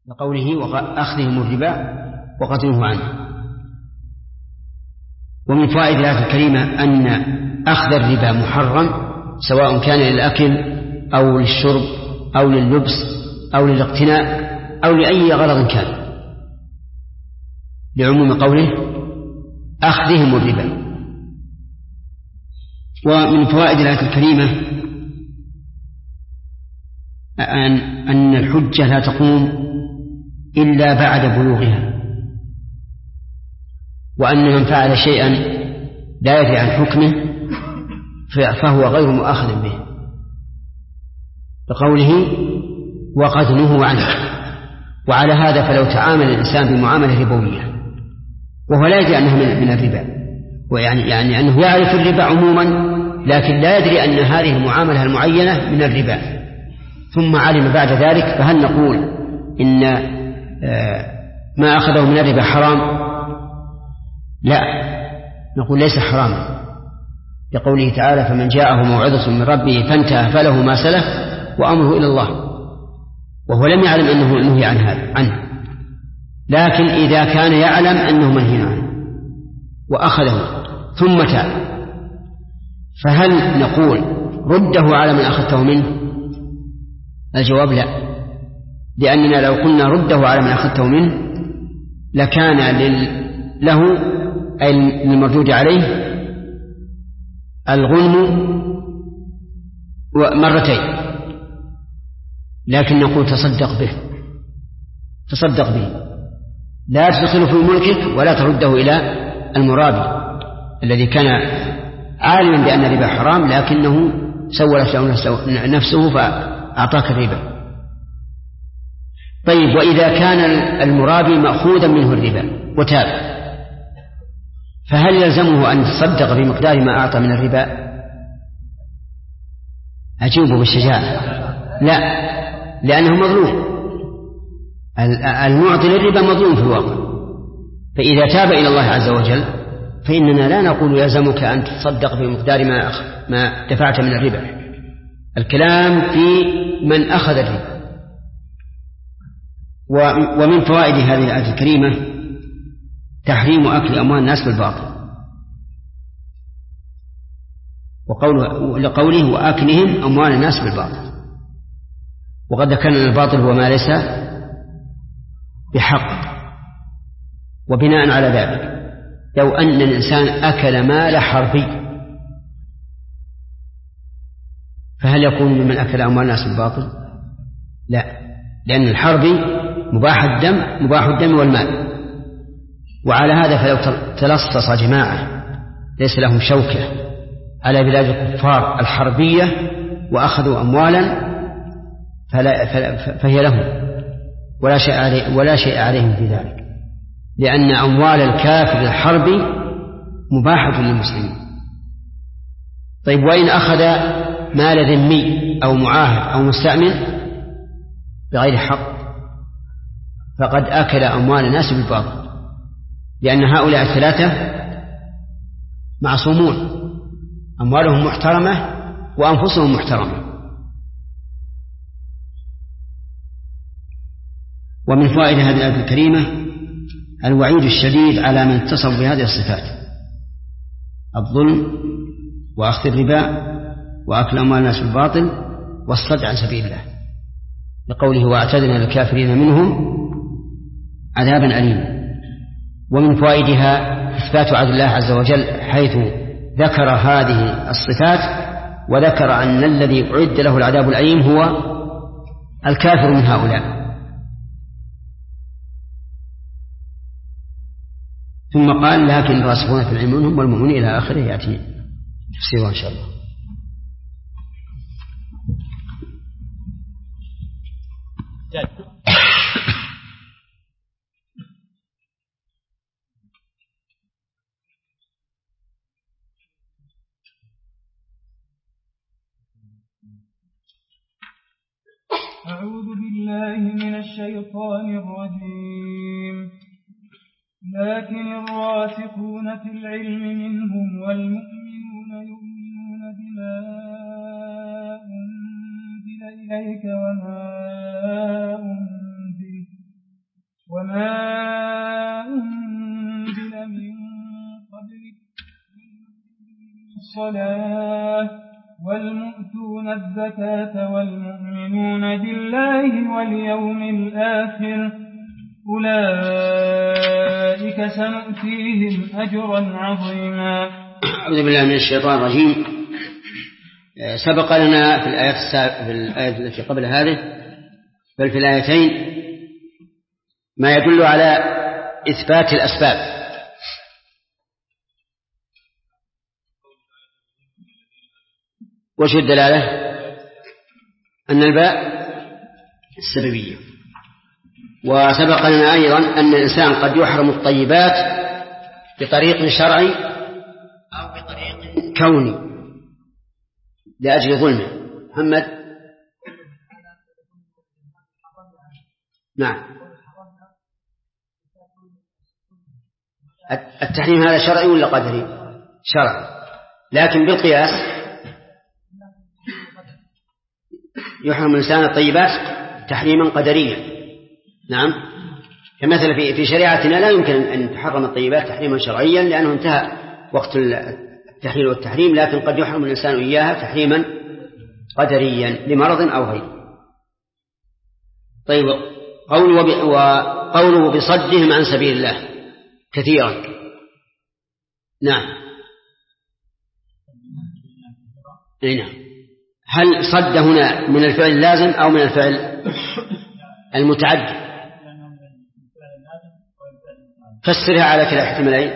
لقوله وأخذهم الربا وقد نهوا عنه. ومن فوائد الآية الكريمة أن أخذ الربا محرم، سواء كان للأكل أو للشرب أو لللبس أو للاقتناء أو لأي غرض كان، لعموم قوله أخذهم الربا. ومن فوائد الآية الكريمة أن الحجة لا تقوم إلا بعد بلوغها، وأن من فعل شيئا لا يدري عن حكمه فهو غير مؤاخذ به، بقوله وقد نهوا عنه. وعلى هذا فلو تعامل الإنسان بمعاملة ربوية وهو لا يدري أنها من الربا، يعني أنه يعرف الربا عموما لكن لا يدري أن هذه المعاملة المعينة من الربا، ثم علم بعد ذلك، فهل نقول إن ما أخذه من الربا حرام؟ لا، نقول ليس حراما، لقوله تعالى فمن جاءه موعظة من ربه فانتهى فله ما سلف وأمره إلى الله، وهو لم يعلم أنه نهي عنه. لكن إذا كان يعلم أنه منهي عنه وأخذه ثم تاب، فهل نقول رده على من أخذته منه؟ الجواب لا، لأننا لو قلنا رده على من أخذته منه لكان له أي المردود عليه الغنم مرتين، لكن نقول تصدق به، لا تدخله في ملكك ولا ترده إلى المرابي الذي كان عالما بأن الربا حرام لكنه سولت له نفسه فأعطاك الربا. طيب، وإذا كان المرابي مأخوذا منه الربا وتاب، فهل يلزمه أن يتصدق بمقدار ما أعطى من الربا؟ أجيبه بالشجاعة لا، لأنه مظلوم، المعطي للربا مظلوم في الواقع. فإذا تاب إلى الله عز وجل فإننا لا نقول يلزمك أن تتصدق بمقدار ما دفعت من الربا، الكلام في من أخذ الربا. ومن فوائد هذه الآية الكريمة تحريم أكل أموال الناس بالباطل، لقوله وأكلهم أموال الناس بالباطل. وقد ذكرنا الباطل هو ما ليس بحق، وبناء على ذلك لو أن الإنسان أكل مال حربي فهل يكون ممن أكل أموال الناس بالباطل؟ لا، لأن الحربي مباح الدم والمال. وعلى هذا فلو تلصص جماعة ليس لهم شوكة على بلاد الكفار الحربية وأخذوا أموالا فهي لهم ولا شيء عليهم في ذلك، لأن أموال الكافر الحربي مباحة للمسلمين. طيب، وإن أخذ مال ذمي أو معاهد أو مستأمن بغير حق فقد أكل أموال الناس بالباطل، لأن هؤلاء الثلاثة معصومون، أموالهم محترمة وأنفسهم محترمة. ومن فوائد هذه الآية الكريمة الوعيد الشديد على من اتصف بهذه الصفات: الظلم وأخذ الربا وأكل أموال الناس بالباطل والصد عن سبيل الله، لقوله وأعتدنا للكافرين منهم عذابا أليما. ومن فوائدها إثبات عدل الله عز وجل، حيث ذكر هذه الصفات وذكر أن الذي أعد له العذاب الأليم هو الكافر من هؤلاء. ثم قال لكن الراسخون في العلم منهم والمؤمنون إلى آخره، يأتي تفسيره إن شاء الله. أعوذ بالله من الشيطان الرجيم. لكن الراسخون في العلم منهم والمؤمنون يؤمنون بما أنزل إليك وما أنزل وما أنزل من قبلك الصلاة والمؤتون الزكاة والمؤمنون بالله واليوم الآخر أولئك سنؤتيهم أجرا عظيما. أعوذ بالله من الشيطان الرجيم. سبق لنا في الآية التي قبل هذه بل في الآيتين ما يدل على إثبات الأسباب. وش الدلالة؟ أن الباء السببية. وسبق لنا أيضا أن الإنسان قد يحرم الطيبات بطريق شرعي أو بطريق كوني لأجل ظلمه. محمد. نعم. التحريم هذا شرعي ولا قدري؟ شرعي، لكن بالقياس يحرم الإنسان الطيبات تحريما قدريا. نعم. كمثل في شريعتنا لا يمكن أن تحرم الطيبات تحريما شرعيا لأنه انتهى وقت التحليل والتحريم، لكن قد يحرم الإنسان إياها تحريما قدريا لمرض أو غيره. طيب، وقوله بصدهم عن سبيل الله كثيرا. نعم. نعم. هل صد هنا من الفعل اللازم أو من الفعل المتعدي؟ فسرها على كلا احتمالين.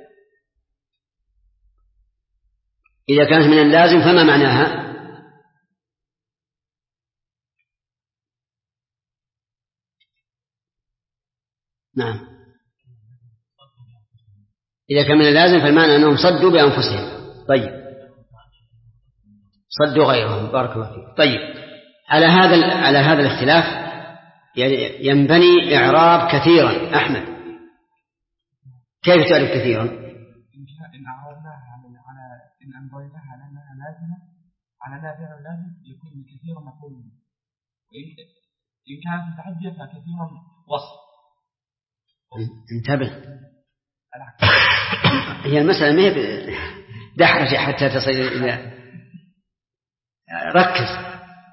إذا كانت من اللازم فما معناها؟ نعم. إذا كان من اللازم فالمعنى أنهم صدوا بأنفسهم. طيب، صدوا غيرهم. بارك الله فيك. طيب، على هذا الاختلاف ينبني إعراب كثيرا. أحمد، كيف تعرف كثيرا؟ إن أعرضناها إن أنبيناها على أنها لازمة على لا فعل لازم يكون كثيرا مفعول به، وإن كانت متعدية فكثيرا وصف. انتبه، هي المسألة ما هي دحرجة حتى تصل إلى ركز.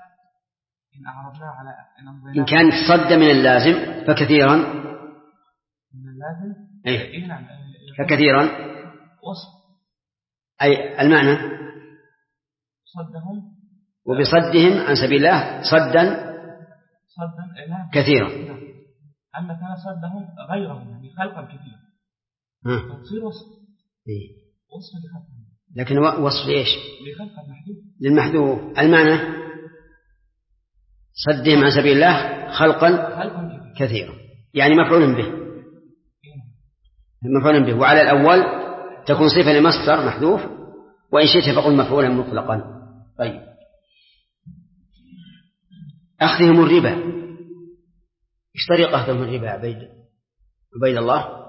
إن كانت صد من اللازم فكثيرا من اللازم فكثيرا وصف، أي المعنى صدهم وبصدهم عن سبيل الله صدا كثيرا. أما كان صدهم غيرهم يعني خلقا كثيرا تصير وصف. وصف لخلقهم، لكن وصف لإيش؟ لخلق المحذوف للمحذوف. المعنى صدهم عن سبيل الله خلقا كثيرا، يعني مفعول به. مفعول به. وعلى الأول تكون صفة لمصدر محذوف، وإن شئت فقل مفعولا مطلقا. طيب، أخذهم الربا. إيش طريقة أخذهم الربا عبيد الله؟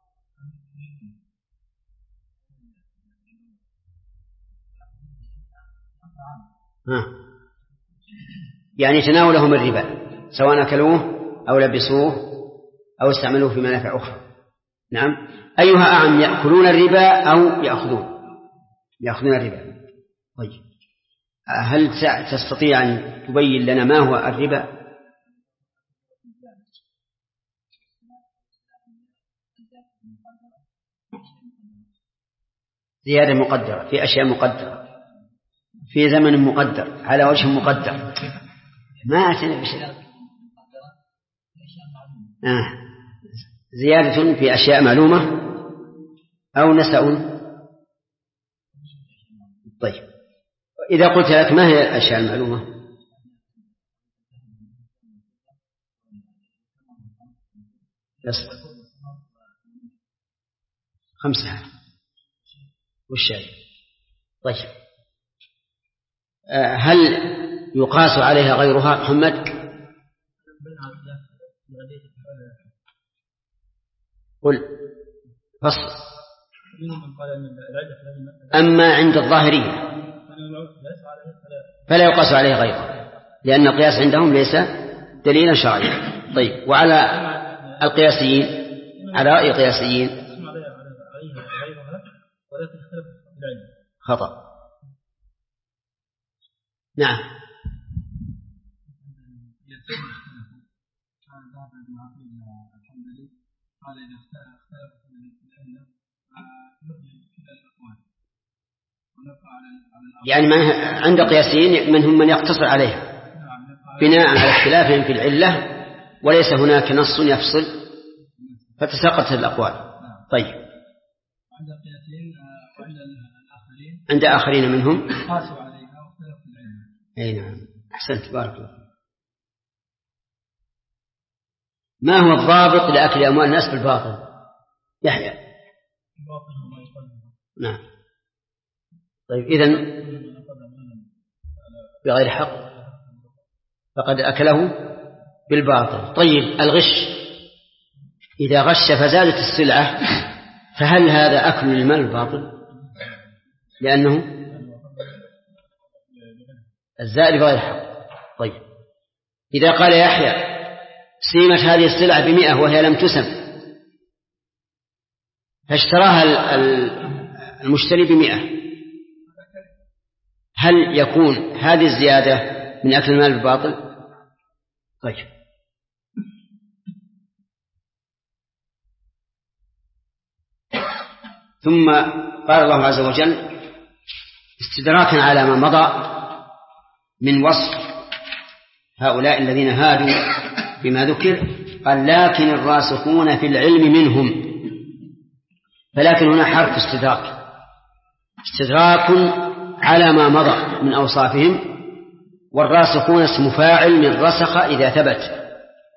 يعني تناولهم الربا سواء أكلوه أو لبسوه أو استعملوه في منافع أخرى. نعم. أيها أعم، يأكلون الربا أو يأخذون الربا؟ طيب، هل تستطيع أن تبين لنا ما هو الربا؟ زيادة مقدرة في أشياء مقدرة في زمن مقدر على وجه مقدر. ما أتنا بشيء. زيادة في أشياء معلومة أو نسأ. طيب، إذا قلت لك ما هي الأشياء المعلومة؟ بس 5 والشاي. طيب، هل يقاس عليها غيرها؟ محمد قل فصل. أما عند الظاهرية فلا يقاس عليه غيره، لأن القياس عندهم ليس دليلا شرعيا. طيب، وعلى القياسيين على رأي القياسيين خطأ. نعم. يعني عند قياسيين منهم من يقتصر عليها بناء على اختلافهم في العلة وليس هناك نص يفصل فتساقطت الأقوال. طيب عند القياسيين وعند الآخرين عند آخرين منهم قاسوا عليها واختلفوا في العلة. أي نعم أحسنت بارك الله. ما هو الضابط لأكل أموال الناس بالباطل؟ يحيى. نعم. طيب إذن بغير حق فقد أكله بالباطل. طيب الغش إذا غش فزادت السلعة فهل هذا أكل المال الباطل؟ لأنه الزائد بغير حق. طيب إذا قال يحيى سيمت هذه السلعة ب100 وهي لم تسم فاشتراها المشتري ب100 هل يكون هذه الزيادة من أكل المال بالباطل؟ طيب ثم قال الله عز وجل استدراكا على ما مضى من وصف هؤلاء الذين هادوا بما ذكر قال لكن الراسخون في العلم منهم. فلكن هنا حرف استدراك على ما مضى من أوصافهم والراسخون اسم فاعل من رسخ إذا ثبت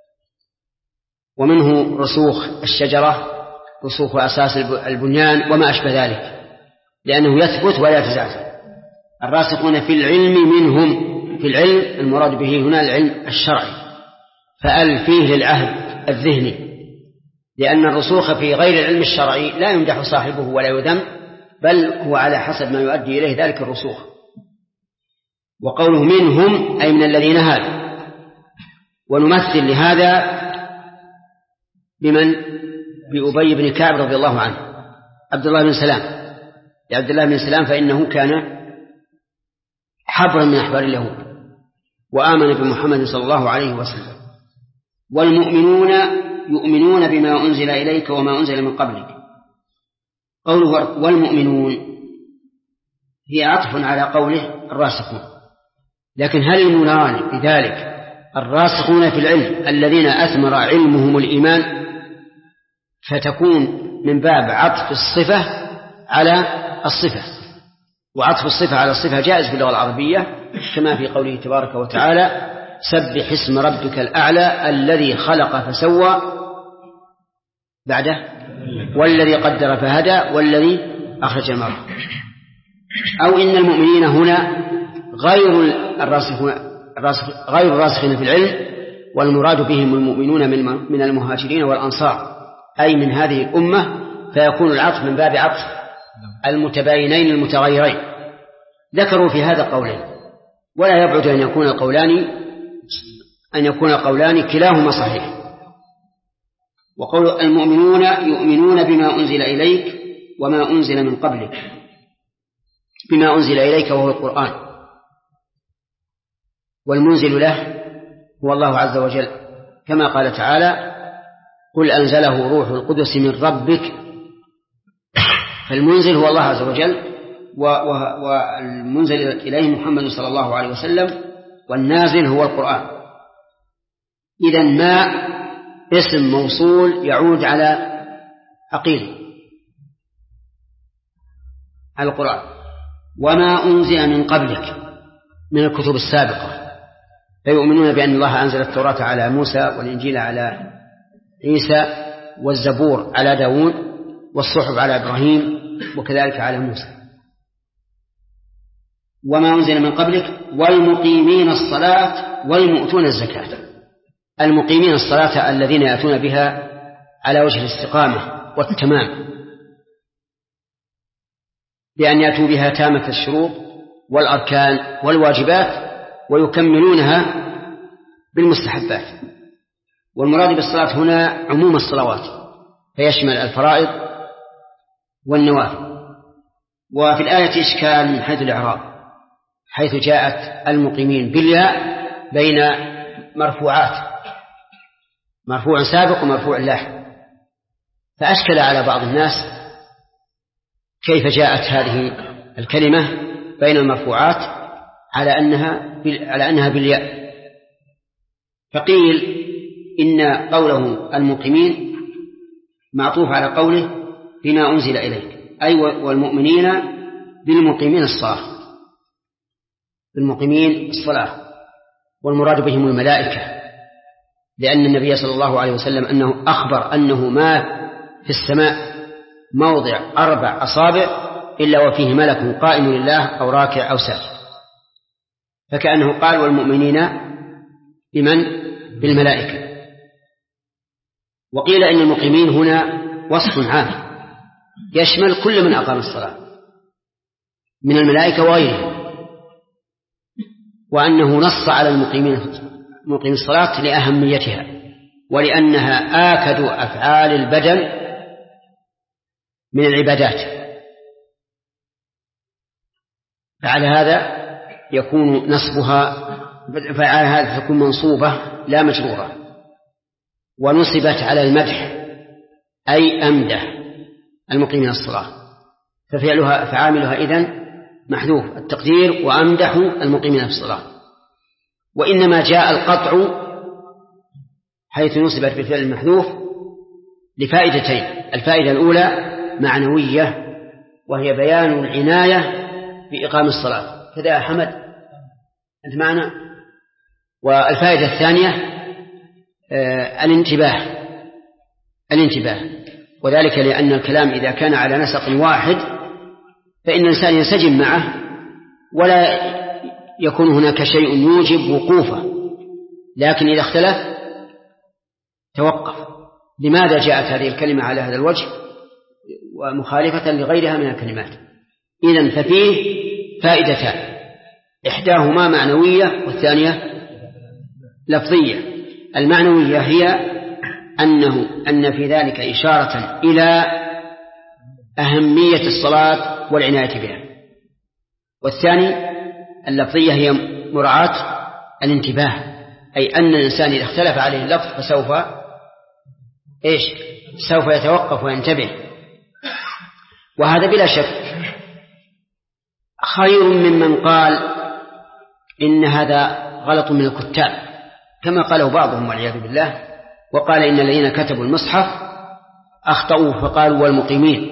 ومنه رسوخ الشجرة رسوخ أساس البنيان وما أشبه ذلك لأنه يثبت ولا يتزعزع. الراسخون في العلم منهم في العلم المراد به هنا العلم الشرعي فأل فيه للعهد الذهني لأن الرسوخ في غير العلم الشرعي لا يمدح صاحبه ولا يذم بل هو على حسب ما يؤدي إليه ذلك الرسوخ. وقوله منهم أي من الذين هادوا ونمثل لهذا بمن بأبي بن كعب رضي الله عنه عبد الله بن سلام فإنه كان حبرا من أحبار اليهود وآمن بمحمد صلى الله عليه وسلم. والمؤمنون يؤمنون بما أنزل إليك وما أنزل من قبلك. قوله والمؤمنون هي عطف على قوله الراسخون لكن هل المراد بذلك الراسخون في العلم الذين أثمر علمهم الإيمان فتكون من باب عطف الصفة على الصفة وعطف الصفة على الصفة جائز في اللغة العربية كما في قوله تبارك وتعالى سبح اسم ربك الأعلى الذي خلق فسوى بعده والذي قدر فهدى والذي أخرج المرء. أو إن المؤمنين هنا غير الراسخين في العلم والمراد بهم المؤمنون من المهاجرين والأنصار أي من هذه الأمة فيكون العطف من باب عطف المتباينين المتغيرين. ذكروا في هذا قولين ولا يبعد أن يكون القولان كلاهما صحيح. وقول المؤمنون يؤمنون بما أنزل إليك وما أنزل من قبلك بما أنزل إليك وهو القرآن والمنزل له هو الله عز وجل كما قال تعالى قل أنزله روح القدس من ربك. فالمنزل هو الله عز وجل والمنزل إليه محمد صلى الله عليه وسلم والنازل هو القرآن. إذن ما اسم موصول يعود على عقيل على القرآن. وما أنزل من قبلك من الكتب السابقة فيؤمنون بأن الله أنزل التوراة على موسى والإنجيل على عيسى والزبور على داود والصحف على إبراهيم وكذلك على موسى. وما أنزل من قبلك والمقيمين الصلاة والمؤتون الزكاة. المقيمين الصلاة الذين يأتون بها على وجه الاستقامة والتمام بأن يأتوا بها تامة الشروط والأركان والواجبات ويكملونها بالمستحبات. والمراد بالصلاة هنا عموم الصلوات، فيشمل الفرائض والنوافل. وفي الآية إشكال من حيث الإعراب، حيث جاءت المقيمين بالياء بين مرفوعات، مرفوع سابق ومرفوع لاحق، فأشكل على بعض الناس كيف جاءت هذه الكلمة بين المرفوعات على أنها بالياء. فقيل إن قوله المقيمين معطوف على قوله بما أنزل إليك، أي والمؤمنين بالمقيمين الصلاة، بالمقيمين الصلاة، والمراد بهم الملائكة، لأن النبي صلى الله عليه وسلم أنه أخبر أنه ما في السماء موضع 4 أصابع إلا وفيه ملك قائم لله أو راكع أو ساجد، فكأنه قال والمؤمنين بمن؟ بالملائكة. وقيل إن المقيمين هنا وصف عام يشمل كل من أقام الصلاة من الملائكة وغيرهم، وأنه نص على مقيم الصلاة لأهميتها ولأنها آكد أفعال البدن من العبادات، فعلى هذا يكون نصبها، فعلى هذا تكون منصوبة لا مجرورة، ونصبت على المدح أي أمدح المقيمين الصلاة، فعاملها إذن محذوف التقدير وأمدح المقيمين الصلاة. وإنما جاء القطع حيث نصبت بالفعل المحذوف لفائدتين: الفائدة الأولى معنوية وهي بيان العناية بإقام الصلاة، كذا يا حمد أنت معنا. والفائدة الثانية الانتباه، وذلك لأن الكلام إذا كان على نسق واحد فإن الإنسان ينسجم معه ولا يكون هناك شيء يوجب وقوفه، لكن إذا اختلف توقف. لماذا جاءت هذه الكلمة على هذا الوجه ومخالفة لغيرها من الكلمات؟ إذن ففيه فائدتان، إحداهما معنوية والثانية لفظية. المعنوية هي أن في ذلك إشارة إلى أهمية الصلاة والعناية بها، والثاني اللفظية هي مراعاة الانتباه، أي أن الإنسان إذا اختلف عليه اللفظ سوف يتوقف وينتبه. وهذا بلا شك خير ممن قال إن هذا غلط من الكتاب كما قاله بعضهم والعياذ بالله، وقال إن الذين كتبوا المصحف أخطأوا فقالوا والمقيمين،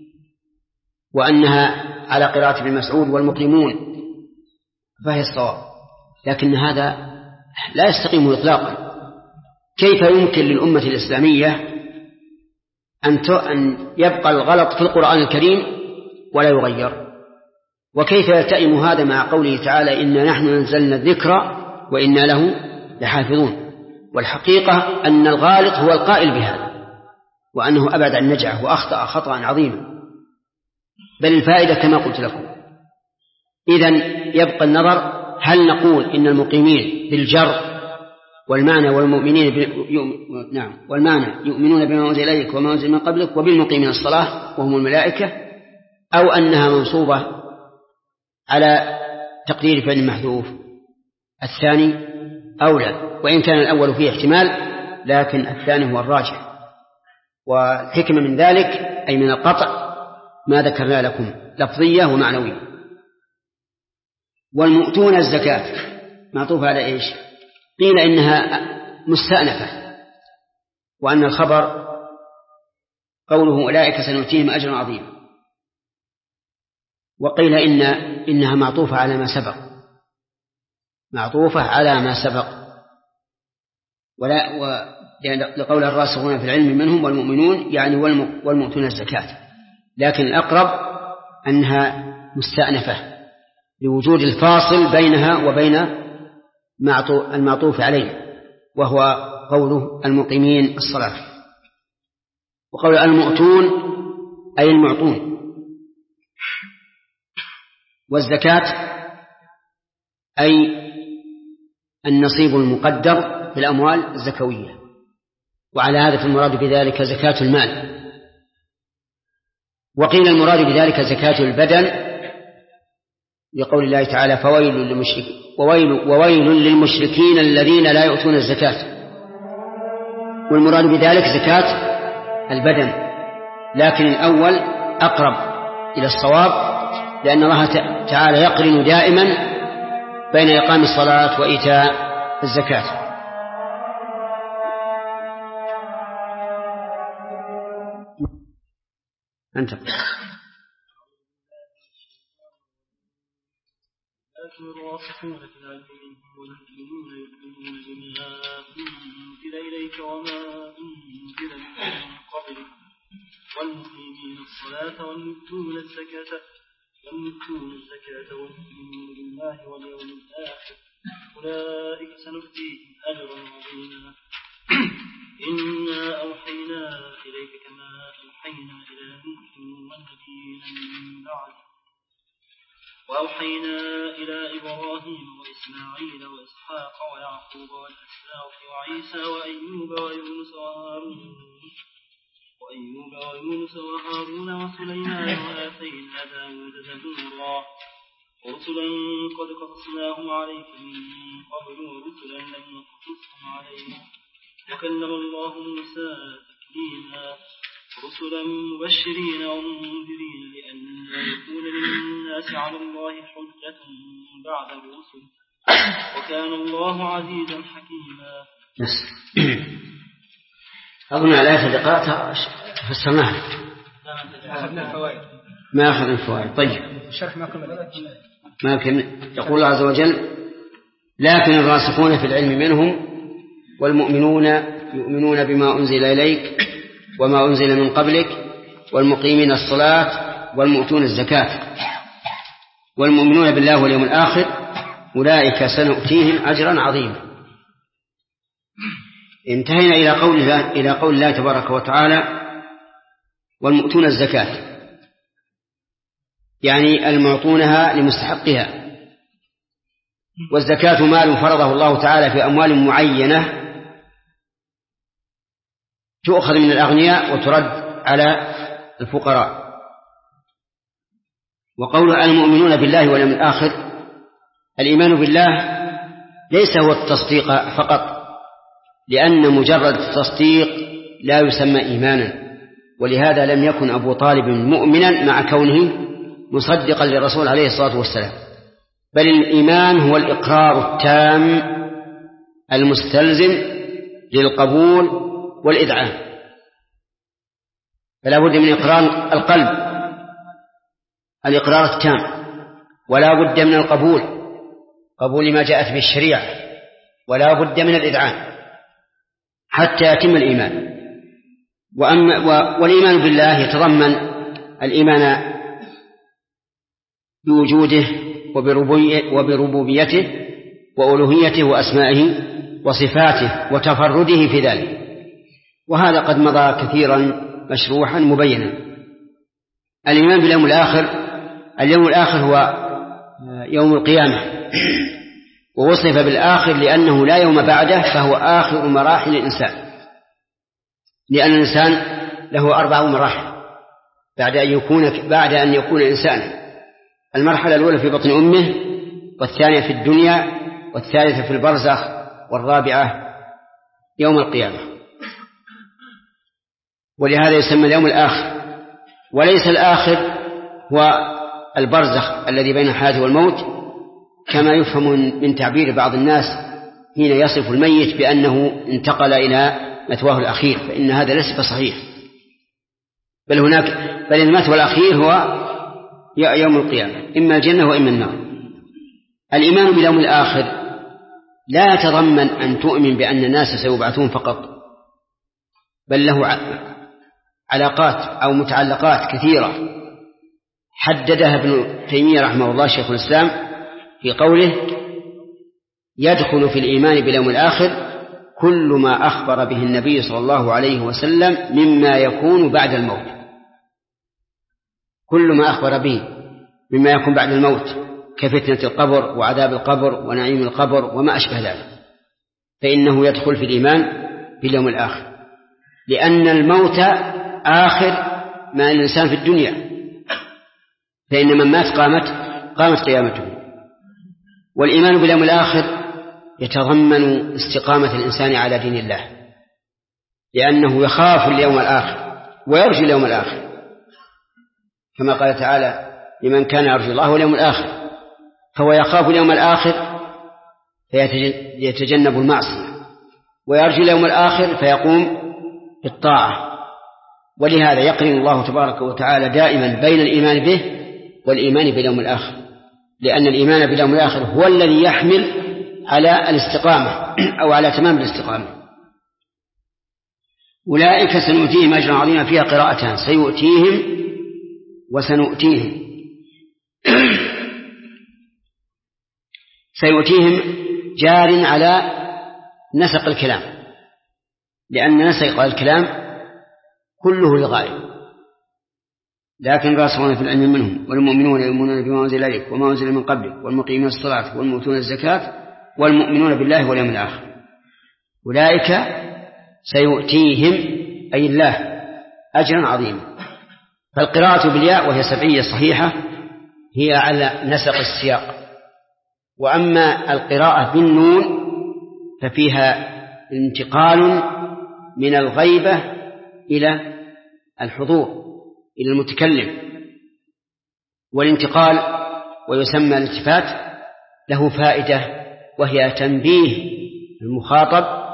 وأنها على قراءة ابن مسعود والمقيمون، فهي الصواب. لكن هذا لا يستقيم إطلاقا. كيف يمكن للأمة الإسلامية أن يبقى الغلط في القرآن الكريم ولا يغير؟ وكيف يلتئم هذا مع قوله تعالى إنا نحن نزلنا الذكر وإنا له لحافظون؟ والحقيقة أن الغالط هو القائل بهذا، وأنه أبعد عن نجعه وأخطأ خطأ عظيما. بل الفائدة كما قلت لكم. إذن يبقى النظر، هل نقول إن المقيمين بالجر والمعنى والمؤمنين والمعنى يؤمنون بما أنزل إليك وما أنزل من قبلك وبالمقيمين الصلاة وهم الملائكة، أو أنها منصوبة على تقدير فعل محذوف؟ الثاني أولى، وإن كان الأول فيه احتمال لكن الثاني هو الراجح. والحكمة من ذلك أي من القطع ما ذكرنا لكم لفظية ومعنوية. والمؤتون الزكاة معطوف على إيش؟ قيل إنها مستأنفة، وأن الخبر قوله أولئك سنؤتيهم أجرا عظيما. وقيل إنها معطوفة على ما سبق، معطوفة على ما سبق، لقول الراسخون في العلم منهم والمؤمنون يعني والمؤتون الزكاة، لكن الأقرب أنها مستأنفة لوجود الفاصل بينها وبين المعطوف عليه، وهو قوله المقيمين الصلاة. وقول المؤتون أي المعطون، والزكاة أي النصيب المقدر في الأموال الزكوية، وعلى هذا فالمراد بذلك زكاة المال. وقيل المراد بذلك زكاة البدن لقول الله تعالى وويل للمشركين الذين لا يؤتون الزكاة، والمراد بذلك زكاة البدن، لكن الأول أقرب إلى الصواب، لأن الله تعالى يقرن دائما بين إقام الصلاة وإيتاء الزكاة. أنت الراسخون في العلم والمؤمنون يؤمنون بما أنزل إليك وما أنزل من قبلك والمقيمين الصلاة والمؤتون الزكاة ويؤمنون بالله واليوم الآخر أولئك سنؤتيهم أجرا عظيما. إنا أوحينا إليك كما أوحينا إلى نوح والنبيين من بعده وأوحينا إلى إبراهيم وإسماعيل وإسحاق ويعقوب والأسباط وعيسى وأيوب ويونس وهارون وسليمان وآتينا داود زبورا ورسلا قد قصصناهم عليك من قبل ورسلا لم نقصصهم عليك وكلم الله موسى تكليما رسلا مبشرين ومنذرين لئلا يكون للناس على الله حجة بعد الرسل وكان الله عزيزا حكيما. أظن الآية اللي قرأتها فسرناها ما أخذنا الفوائد. طيب الشرح ما كمل. يقول الله عز وجل لكن الراسخون في العلم منهم والمؤمنون يؤمنون بما أنزل إليك وما أنزل من قبلك والمقيمين الصلاة والمؤتون الزكاة والمؤمنون بالله واليوم الآخر أولئك سنؤتيهم أجرا عظيما. انتهينا إلى قول الله تبارك وتعالى والمؤتون الزكاة، يعني المعطونها لمستحقها. والزكاة مال فرضه الله تعالى في أموال معينة تؤخذ من الأغنياء وترد على الفقراء. وقوله المؤمنون بالله واليوم الآخر، الإيمان بالله ليس هو التصديق فقط، لأن مجرد التصديق لا يسمى إيمانا، ولهذا لم يكن أبو طالب مؤمنا مع كونه مصدقا للرسول عليه الصلاة والسلام، بل الإيمان هو الإقرار التام المستلزم للقبول والإذعان. فلا بد من إقرار القلب الإقرار التام، ولا بد من قبول ما جاءت به الشريعة، ولا بد من الإذعان حتى يتم الإيمان. والإيمان بالله يتضمن الإيمان بوجوده وبربوبيته وألوهيته وأسمائه وصفاته وتفرده في ذلك، وهذا قد مضى كثيرا مشروحا مبينا. الإيمان باليوم الآخر، اليوم الآخر هو يوم القيامة، ووصف بالآخر لأنه لا يوم بعده، فهو آخر مراحل الإنسان، لأن الإنسان له 4 مراحل بعد أن يكون إنسانا. المرحلة الأولى في بطن أمه، والثانية في الدنيا، والثالثة في البرزخ، والرابعة يوم القيامة. ولهذا يسمى اليوم الآخر، وليس الآخر هو البرزخ الذي بين الحياة والموت كما يفهم من تعبير بعض الناس حين يصف الميت بأنه انتقل إلى مثواه الأخير، فإن هذا ليس بصحيح، بل المثوى الأخير هو يوم القيامة، إما الجنة وإما النار. الإيمان باليوم الآخر لا يتضمن أن تؤمن بأن الناس سيبعثون فقط، بل له علاقات أو متعلقات كثيرة حددها ابن تيمية رحمه الله شيخ الإسلام في قوله يدخل في الإيمان باليوم الآخر كل ما أخبر به النبي صلى الله عليه وسلم مما يكون بعد الموت. كل ما أخبر به مما يكون بعد الموت كفتنة القبر وعذاب القبر ونعيم القبر وما أشبه ذلك، فإنه يدخل في الإيمان باليوم الآخر. لأن الموت آخر ما الإنسان في الدنيا، فإن من مات قامت قيامته. والإيمان باليوم الآخر يتضمن استقامة الإنسان على دين الله، لأنه يخاف اليوم الآخر ويرجو اليوم الآخر، كما قال تعالى لمن كان يرجو الله واليوم الآخر، فهو يخاف اليوم الآخر فيتجنب المعصية، ويرجو اليوم الآخر فيقوم بالطاعة. ولهذا يقرن الله تبارك وتعالى دائما بين الإيمان به والإيمان باليوم الآخر، لأن الإيمان باليوم الآخر هو الذي يحمل على الاستقامة أو على تمام الاستقامة. أولئك سنؤتيهم أجرا عظيما، فيها قراءتان، سيؤتيهم وسنؤتيهم. سيؤتيهم جار على نسق الكلام، لأن نسق الكلام كله للغائب، لكن الراسخون في العلم منهم والمؤمنون يؤمنون بما أنزل إليك وما أنزل من قبلك والمقيمين الصلاة والمؤتون الزكاة والمؤمنون بالله واليوم الآخر. أولئك سيؤتيهم أي الله أجرا عظيما. فالقراءة بالياء وهي سبعية صحيحة هي على نسق السياق، وأما القراءة بالنون ففيها انتقال من الغيبة إلى الحضور إلى المتكلم، والانتقال ويسمى الالتفات له فائدة، وهي تنبيه المخاطب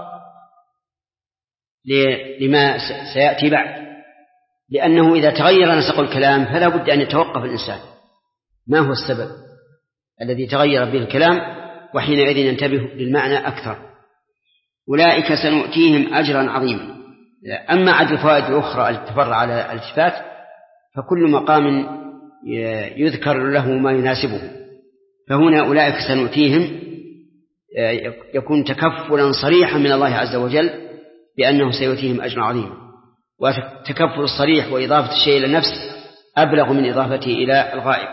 لما سيأتي بعد، لأنه إذا تغير نسق الكلام فلا بد أن يتوقف الإنسان ما هو السبب الذي تغير به الكلام، وحينئذ ينتبه للمعنى أكثر. أولئك سنؤتيهم أجرا عظيما. أما عد الفوائد الأخرى التي تفرع على الالتفات فكل مقام يذكر له ما يناسبه، فهنا أولئك سنؤتيهم يكون تكفلا صريحا من الله عز وجل بأنه سيؤتيهم أجرا عظيما، والتكفل الصريح وإضافة الشيء إلى النفس أبلغ من إضافته إلى الغائب.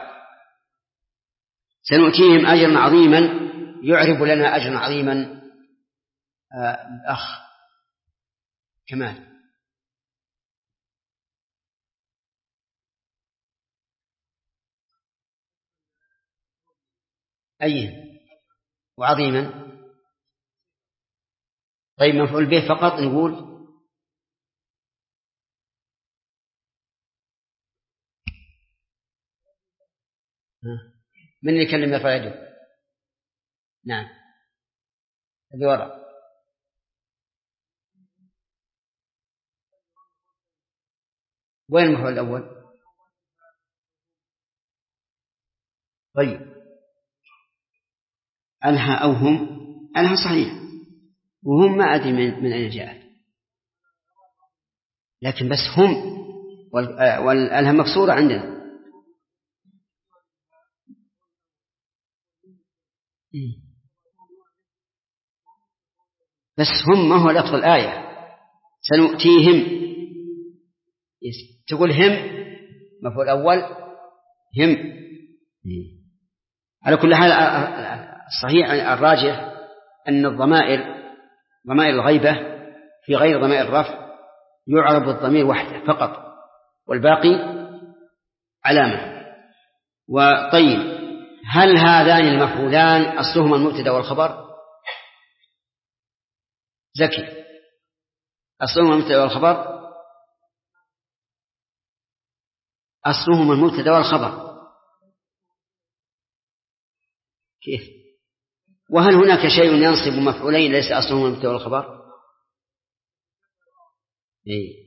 سنؤتيهم أجرا عظيما، يعرب لنا أجرا عظيما الأخ كمال. أيه وعظيما؟ طيب مفعول به فقط نقول من اللي يكلم يرفع يده؟ نعم هذه وراء. وين المفعول الأول؟ طيب ألها أو هم، ألها صحيح، وهم ما أدري من أين جاءت، لكن بس هم والألها مكسورة عندنا. بس هم ما هو لفظ الآية. سنؤتيهم تقول هم مفعول أول هم. على كل حال الصحيح الراجح أن ضمائر الغيبة في غير ضمائر الرفع يعرب الضمير وحده فقط والباقي علامة. وطيب هل هذان المفعولان أصلهما المبتدأ والخبر؟ زكي أصلهما المبتدأ والخبر؟ أصلهما المبتدأ والخبر. كيف؟ وهل هناك شيء ينصب مفعولين ليس أصلهما المبتدأ والخبر؟ إيه.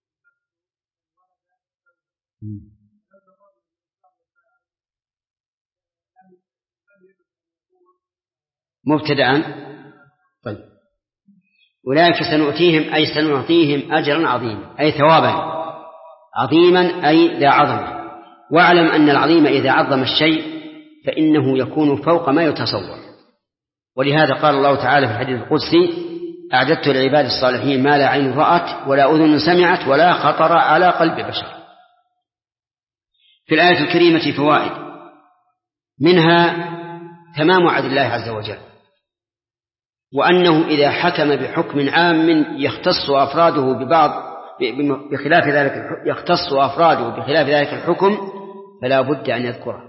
مبتدأ. طيب أولئك سنؤتيهم أي سنعطيهم أجرا عظيما أي ثوابا عظيما أي ذا عظمة. واعلم أن العظيم إذا عظم الشيء فإنه يكون فوق ما يتصور، ولهذا قال الله تعالى في الحديث القدسي أعددت لعباد الصالحين ما لا عين رأت ولا أذن سمعت ولا خطر على قلب بشر. في الآية الكريمة فوائد، منها تمام وعد الله عز وجل، وأنه إذا حكم بحكم عام يختص أفراده بخلاف ذلك الحكم فلا بد أن يذكره.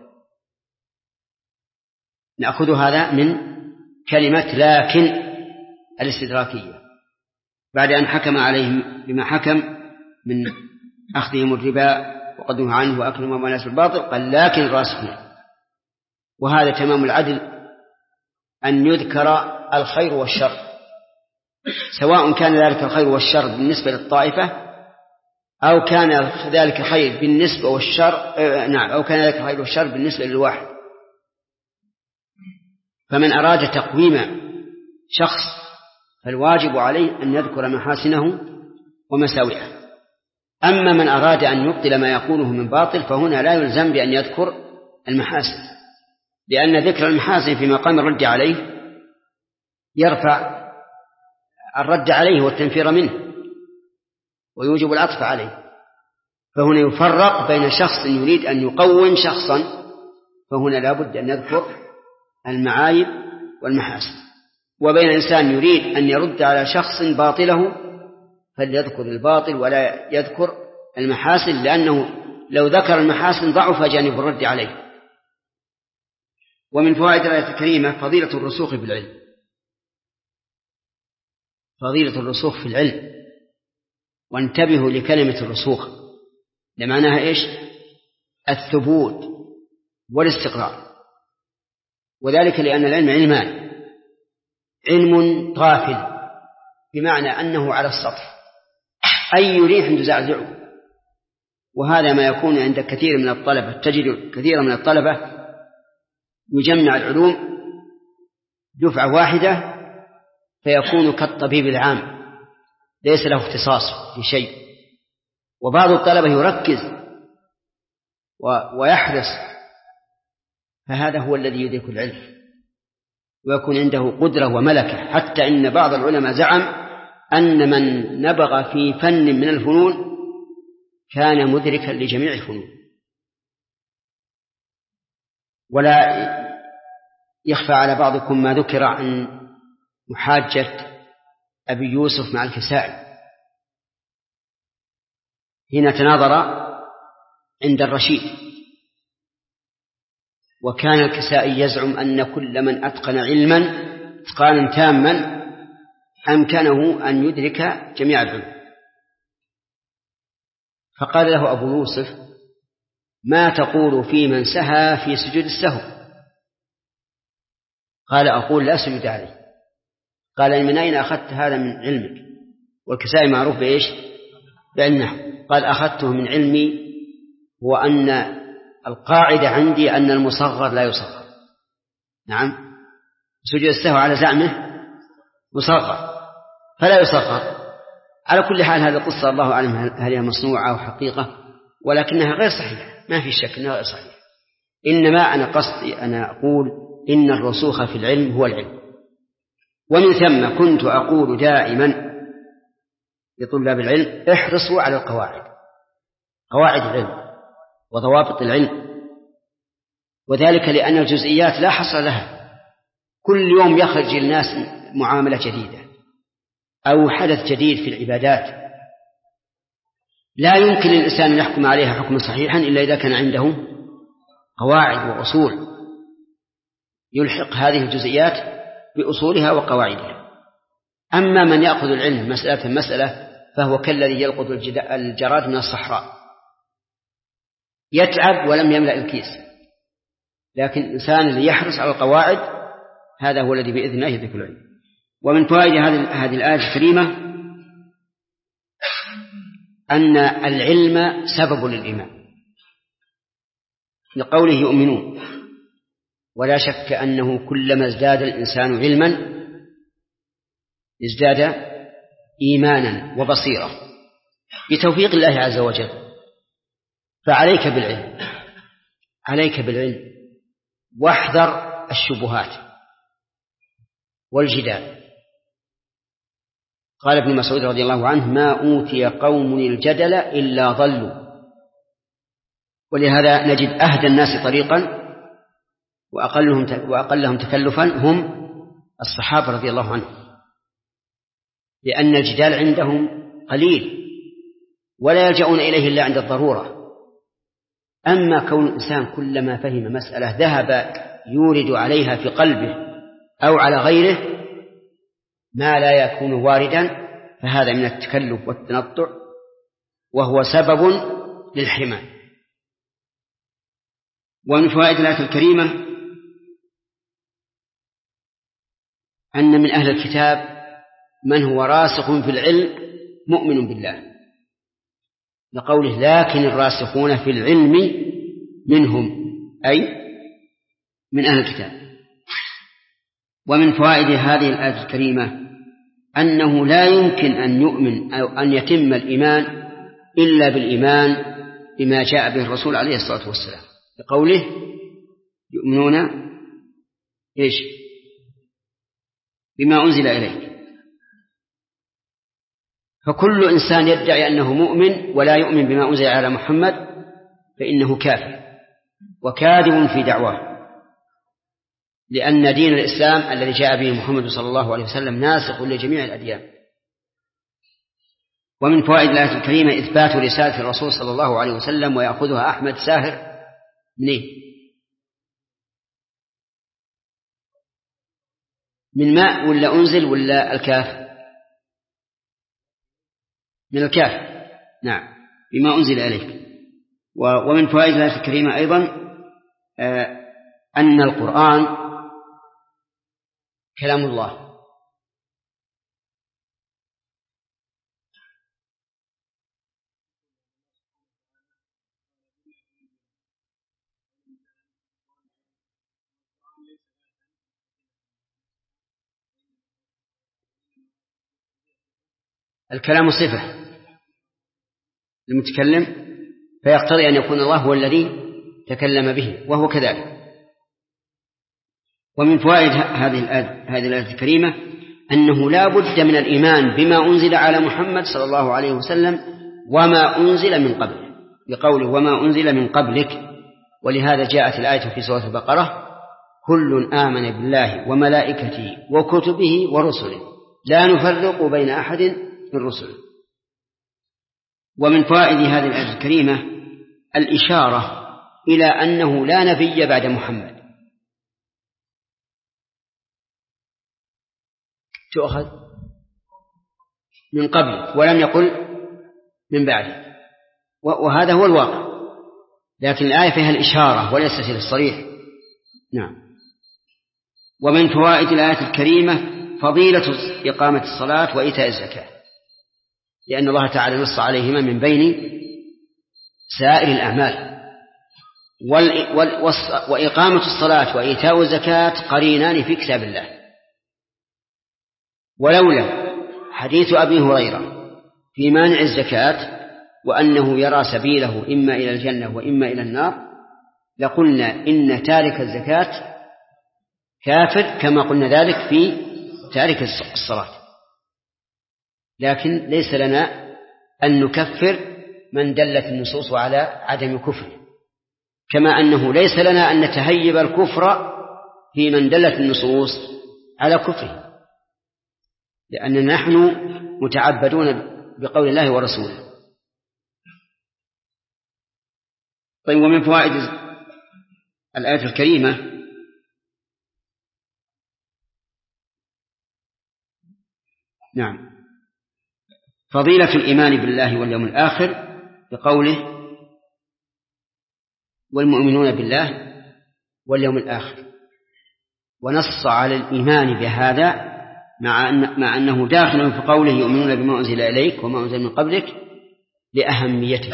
نأخذ هذا من كلمة لكن الاستدراكية، بعد أن حكم عليهم بما حكم من أخذهم الربا وقدمه عنه وأكلهم أموال الناس بالباطل، قال لكن الراسخون. وهذا تمام العدل أن يذكر الخير والشر، سواء كان ذلك الخير والشر بالنسبة للطائفة أو كان ذلك خير بالنسبة أو كان ذلك خير والشر بالنسبة للواحد. فمن أراد تقويم شخص فالواجب عليه أن يذكر محاسنه ومساوئه. أما من أراد أن يبطل ما يقوله من باطل فهنا لا يلزم بأن يذكر المحاسن، لأن ذكر المحاسن في مقام الرد عليه يرفع الرد عليه والتنفير منه ويوجب العطف عليه. فهنا يفرق بين شخص يريد أن يقوم شخصا، فهنا لا بد أن يذكر المعايب والمحاسن، وبين إنسان يريد أن يرد على شخص باطله فليذكر الباطل ولا يذكر المحاسن، لأنه لو ذكر المحاسن ضعف جانب الرد عليه. ومن فوائد الآية الكريمة فضيلة الرسوخ في العلم، فضيلة الرسوخ في العلم. وانتبهوا لكلمة الرسوخ لمعناها إيش؟ الثبوت والاستقرار، وذلك لأن العلم علمان: علم طافل بمعنى أنه على السطح أي ريح تزعزعه، وهذا ما يكون عند كثير من الطلبة. تجد كثير من الطلبة يجمع العلوم دفعة واحدة فيكون كالطبيب العام ليس له اختصاص في شيء. وبعض الطلبة يركز ويحرص، فهذا هو الذي يدرك العلم ويكون عنده قدرة وملكة. حتى إن بعض العلماء زعم أن من نبغ في فن من الفنون كان مدركا لجميع الفنون. ولا يخفى على بعضكم ما ذكر عن محاجة أبي يوسف مع الكسائي حين تناظر عند الرشيد، وكان الكسائي يزعم أن كل من أتقن علما إتقانا تاما أمكنه أن يدرك جميع العلوم. فقال له أبو يوسف: ما تقول في من سهى في سجود السهو؟ قال: أقول لا سجود عليه. قال: من أين أخذت هذا من علمك؟ والكسائي معروف بإيش؟ بأنه قال: أخذته من علمي، هو أن القاعدة عندي أن المصغر لا يصغر. نعم، سجود السهو على زعمه مصغر فلا يصغر. على كل حال هذه القصة الله أعلم هل هي مصنوعة أو حقيقة، ولكنها غير صحيحة، ما في شك أنها غير صحيحة. إنما أنا قصدي أنا أقول إن الرسوخ في العلم هو العلم. ومن ثم كنت أقول دائما لطلاب العلم: احرصوا على قواعد العلم وضوابط العلم، وذلك لأن الجزئيات لا حصر لها. كل يوم يخرج الناس معاملة جديدة أو حدث جديد في العبادات، لا يمكن للإنسان أن يحكم عليها حكما صحيحا إلا إذا كان عنده قواعد وأصول يلحق هذه الجزئيات بأصولها وقواعدها. أما من يأخذ العلم مسألة فهو كالذي يلقط الجراد من الصحراء، يتعب ولم يملأ الكيس. لكن الإنسان اللي يحرص على القواعد هذا هو الذي بإذن الله يدرك العلم. ومن فوائد هذه الآية الكريمة أن العلم سبب للإيمان، لقوله يؤمنون. ولا شك أنه كلما ازداد الإنسان علما ازداد إيمانا وبصيرة بتوفيق الله عز وجل. فعليك بالعلم واحذر الشبهات والجدال. قال ابن مسعود رضي الله عنه: ما أوتي قوم الجدل إلا ضلوا. ولهذا نجد أهدى الناس طريقا وأقلهم تكلفا هم الصحابة رضي الله عنهم. لأن الجدال عندهم قليل ولا يلجؤون إليه إلا عند الضرورة. أما كون الإنسان كلما فهم مسألة ذهب يورد عليها في قلبه أو على غيره ما لا يكون واردا، فهذا من التكلف والتنطع، وهو سبب للحرمان. ومن فوائد الآية الكريمة أن من أهل الكتاب من هو راسخ في العلم مؤمن بالله، لقوله لكن الراسخون في العلم منهم، أي من أهل الكتاب. ومن فوائد هذه الآية الكريمة أنه لا يمكن أن يؤمن أو أن يتم الإيمان إلا بالإيمان بما جاء به الرسول عليه الصلاة والسلام، لقوله يؤمنون إيش؟ بما أنزل إليك. فكل إنسان يدعي أنه مؤمن ولا يؤمن بما أنزل على محمد فإنه كافر وكاذب في دعواه، لأن دين الإسلام الذي جاء به محمد صلى الله عليه وسلم ناسخ لجميع الأديان. ومن فوائد الآية الكريمة إثبات رسالة الرسول صلى الله عليه وسلم، ويأخذها أحمد ساهر من ماء ولا أنزل ولا الكاف؟ من الكاف، نعم، بما أنزل إليك. ومن فوائد الآية الكريمة أيضا أن القرآن كلام الله، الكلام صفة المتكلم، فيقتضي أن يكون الله هو الذي تكلم به، وهو كذلك. ومن فوائد هذه الآية الكريمة أنه لا بد من الإيمان بما أنزل على محمد صلى الله عليه وسلم وما أنزل من قبله، بقوله وما أنزل من قبلك. ولهذا جاءت الآية في سورة البقرة كل آمن بالله وملائكته وكتبه ورسله لا نفرق بين أحد من رسله. ومن فوائد هذه الآية الكريمة الإشارة إلى أنه لا نبي بعد محمد، تؤخذ من قبل ولم يقل من بعد، وهذا هو الواقع، لكن الآية فيها الإشارة وليست الصريح. نعم. ومن فوائد الآية الكريمة فضيلة إقامة الصلاة وإيتاء الزكاة، لأن الله تعالى نص عليهما من بين سائر الأعمال. وإقامة الصلاة وإيتاء الزكاة قرينان في كتاب الله، ولولا حديث أبي هريرة في مانع الزكاة وأنه يرى سبيله إما إلى الجنة وإما إلى النار لقلنا إن تارك الزكاة كافر، كما قلنا ذلك في تارك الصلاة. لكن ليس لنا أن نكفر من دلت النصوص على عدم كفره، كما أنه ليس لنا أن نتهيب الكفر في من دلت النصوص على كفره، لأننا نحن متعبدون بقول الله ورسوله. طيب، ومن فوائد الآية الكريمة نعم فضيلة الإيمان بالله واليوم الآخر، بقوله والمؤمنون بالله واليوم الآخر، ونص على الإيمان بهذا مع أنه داخل في قوله يؤمنون بما أنزل إليك وما أنزل من قبلك لأهميته،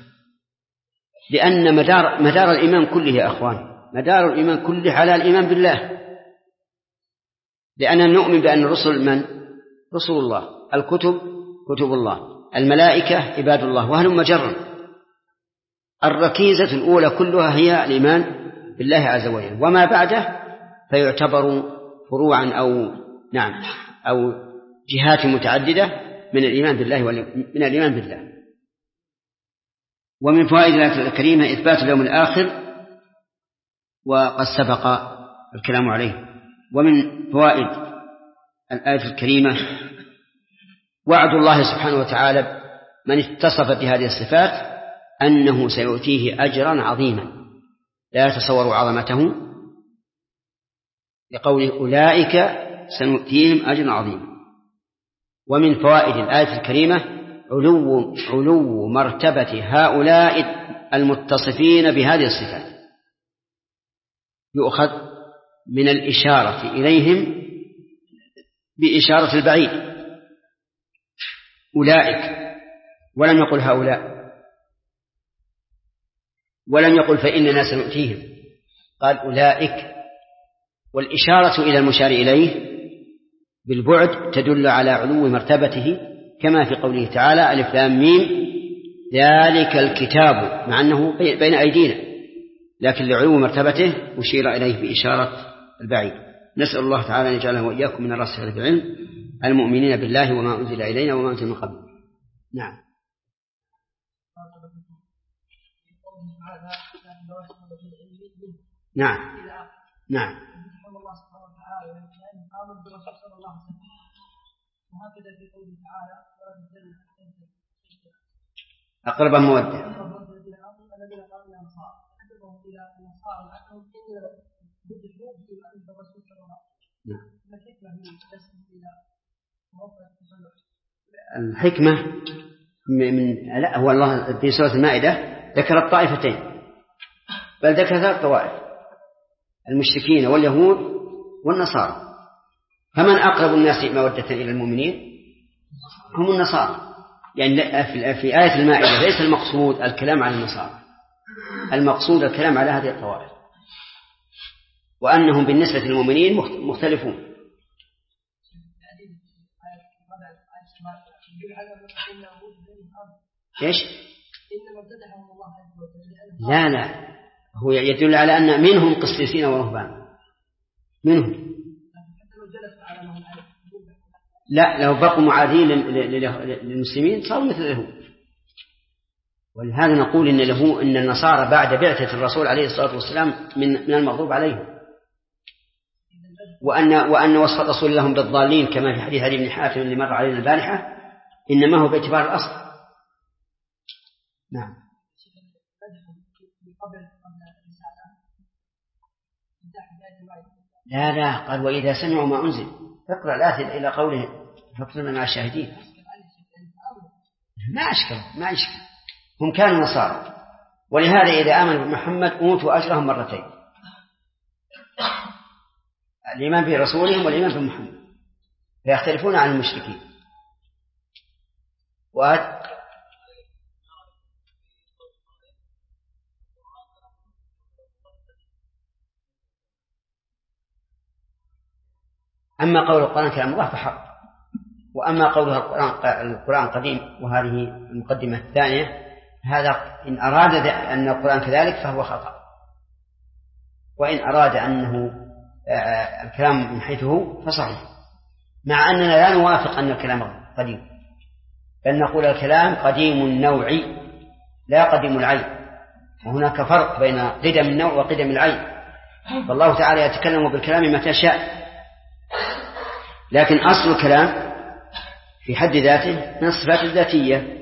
لأن مدار الإيمان كله يا أخوان، مدار الإيمان كله على الإيمان بالله، لأننا نؤمن بأن الرسل من؟ رسول الله، الكتب كتب الله، الملائكة عباد الله، وهلم جرا. الركيزة الأولى كلها هي الإيمان بالله عز وجل، وما بعده فيعتبر فروعا أو جهات متعددة من الإيمان بالله. ومن فوائد الآية الكريمة إثبات اليوم الآخر، وقد سبق الكلام عليه. ومن فوائد الآية الكريمة وعد الله سبحانه وتعالى من اتصف بهذه الصفات أنه سيؤتيه أجرا عظيما لا يتصور عظمته، لقول أولئك سنؤتيهم أجرا عظيما. ومن فوائد الآية الكريمة علو مرتبة هؤلاء المتصفين بهذه الصفات، يؤخذ من الإشارة إليهم بإشارة البعيد، أولئك، ولم يقل هؤلاء، ولم يقل فإننا سنؤتيهم، قال أولئك، والإشارة إلى المشار إليه بالبعد تدل على علو مرتبته، كما في قوله تعالى ألف لام ميم ذلك الكتاب، مع أنه بين أيدينا، لكن لعلو مرتبته أشير إليه بإشارة البعيد. نسأل الله تعالى أن يجعلنا وإياكم من الراسخين في العلم المؤمنين بالله وما أنزل إلينا وما أنزل من قبل. نعم. نعم. نعم. أقرب مودة. الحكمة لا هو الله في سورة المائدة ذكر الطائفتين، بل ذكر 3 طوائف: المشركين واليهود والنصارى. فمن أقرب الناس مودة إلى المؤمنين هم النصارى، يعني في آية المائدة ليس المقصود الكلام على النصارى، المقصود الكلام على هذه الطوائف، وأنهم بالنسبة للمؤمنين مختلفون. إيش؟ لا هو يدل على أن منهم قسيسين ورهبان، منهم. لا لو بقوا معادين للمسلمين صاروا مثل اليهود. ولهذا نقول إن النصارى بعد بعثة الرسول عليه الصلاة والسلام من المغضوب عليهم، وأن وصف الرسول لهم بالضالين كما في حديث علي بن حاتم اللي مر علينا البارحة إنما هو باعتبار الأصل. نعم. لا قال وإذا سمعوا ما أنزل، اقرأ الآية إلى قوله فاكتبنا مع الشاهدين. ما أشكل هم كانوا نصارى، ولهذا إذا آمنوا بمحمد أوتوا أجرهم مرتين، الإيمان برسولهم والإيمان بمحمد، فيختلفون عن المشركين. أما قول القرآن كلام الله فحق، وأما قولها القرآن قديم، وهذه المقدمة الثانية، هذا إن أراد أن القرآن كذلك فهو خطأ، وإن أراد أنه الكلام من حيث هو فصحيح، مع أننا لا نوافق أن الكلام قديم، بل نقول الكلام قديم النوع لا قديم العين، وهناك فرق بين قدم النوع وقدم العين، فالله تعالى يتكلم بالكلام متى شاء، لكن أصل الكلام في حد ذاته من الصفات الذاتية.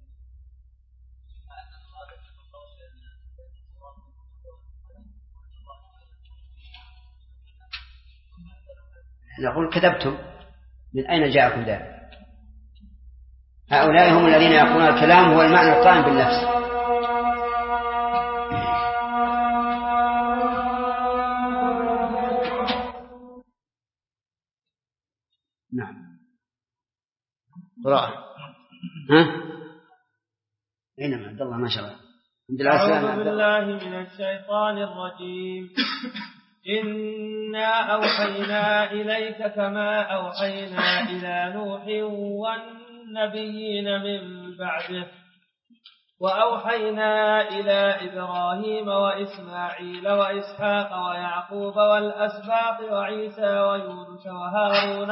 نقول كذبتم، من أين جاءكم ذلك؟ هؤلاء هم الذين يقولون الكلام هو المعنى القائم بالنفس. نعم. قراءة. أينما عبد الله ما شاء الله. أعوذ بالله من الشيطان الرجيم. إنا أوحينا إليك كما أوحينا إلى نوح والنبيين من بعده، وأوحينا إلى إبراهيم وإسماعيل وإسحاق ويعقوب والأسباط وعيسى ويونس وهارون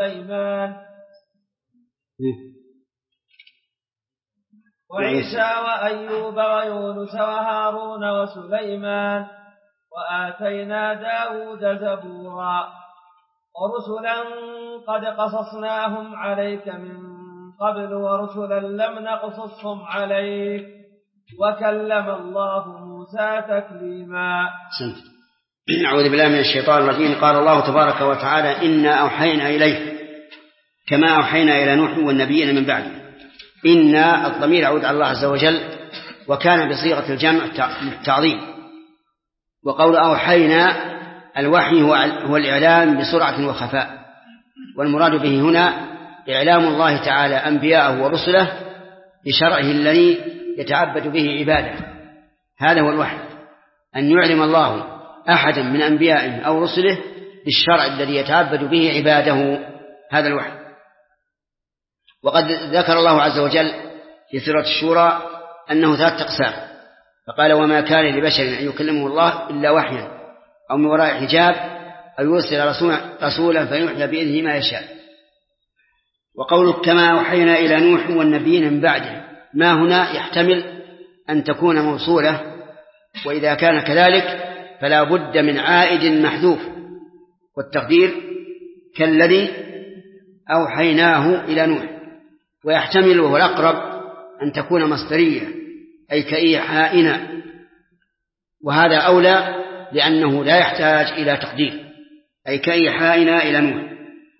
وأيوب ويونس وهارون وسليمان، وآتينا داود زبورا، ورسلا قد قصصناهم عليك من قبل ورسلا لم نقصصهم عليك وكلم الله موسى تكليما. أعوذ بالله من الشيطان الرجيم. قال الله تبارك وتعالى إنا أوحينا إليه كما أوحينا إلى نوح والنبيين من بعده. إنا الضمير يعود على الله عز وجل وكان بصيغة الجمع التعظيم. وقول أوحينا الوحي هو الإعلام بسرعة وخفاء، والمراد به هنا إعلام الله تعالى أنبياءه ورسله بشرعه الذي يتعبد به عباده. هذا هو الوحي، أن يعلم الله أحدا من أنبيائه أو رسله بالشرع الذي يتعبد به عباده، هذا الوحي. وقد ذكر الله عز وجل في سورة الشورى أنه 3 أقسام، فقال وما كان لبشر أن يكلمه الله إلا وحيا أو من وراء حجاب أو يرسل رسولا فيوحي بإذنه ما يشاء. وقوله كما أوحينا إلى نوح والنبيين من بعده، ما هنا يحتمل أن تكون موصولة، وإذا كان كذلك فلا بد من عائد محذوف، والتقدير كالذي أوحيناه إلى نوح. ويحتمل وهو الأقرب أن تكون مصدرية أي كإيحائنا، وهذا أولى لأنه لا يحتاج إلى تقدير، أي كإيحائنا إلى نوح.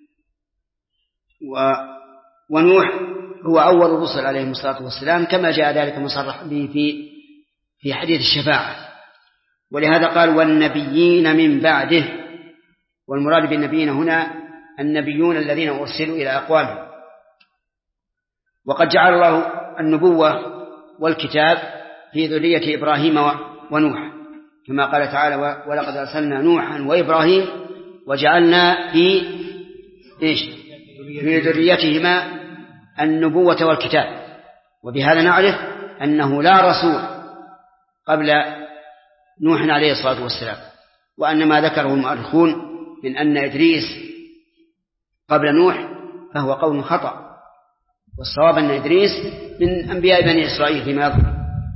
ونوح هو أول الرسل عليه الصلاة والسلام كما جاء ذلك مصرح به في حديث الشفاعة. ولهذا قال والنبيين من بعده، والمراد بالنبيين هنا النبيون الذين أرسلوا إلى أقوامهم. وقد جعل الله النبوة والكتاب في ذرية إبراهيم ونوح، كما قال تعالى ولقد أرسلنا نوحا وإبراهيم وجعلنا في ذريتهما النبوة والكتاب. وبهذا نعرف أنه لا رسول قبل نوح عليه الصلاة والسلام، وأن ما ذكره المؤرخون من أن إدريس قبل نوح فهو قول خطأ، والصواب أن إدريس من أنبياء بني إسرائيل فيما يظهر.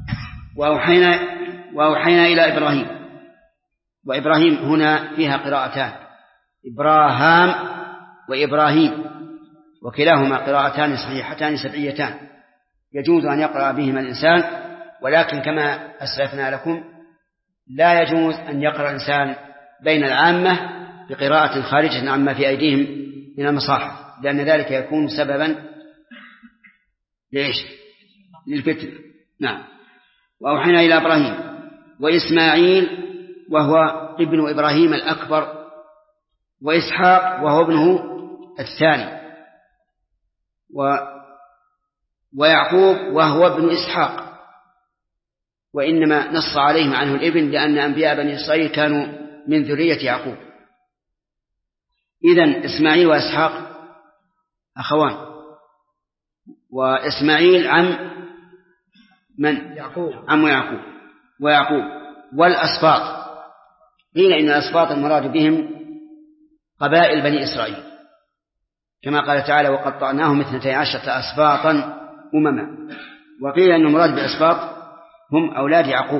وأوحينا إلى إبراهيم، وإبراهيم هنا فيها قراءتان، إبراهام وإبراهيم، وكلاهما قراءتان صحيحتان سبعيتان يجوز أن يقرأ بهما الإنسان، ولكن كما أسلفنا لكم لا يجوز أن يقرأ الإنسان بين العامة بقراءة خارجة عما في أيديهم من المصاحف، لأن ذلك يكون سببا للفتنة. نعم. وأوحينا إلى إبراهيم وإسماعيل وهو ابن إبراهيم الأكبر، وإسحاق وهو ابنه الثاني، ويعقوب وهو ابن إسحاق، وإنما نص عليهم عنه الابن لأن أنبياء بني إسرائيل كانوا من ذرية يعقوب. إذن إسماعيل وإسحاق أخوان، وإسماعيل عم من؟ يعقوب، عم يعقوب. ويعقوب والأسباط، قيل إن الأسباط المراد بهم قبائل بني إسرائيل، كما قال تعالى وقطعناهم 12 أسباطا أمما. وقيل أن المراد بالأسباط هم أولاد يعقوب.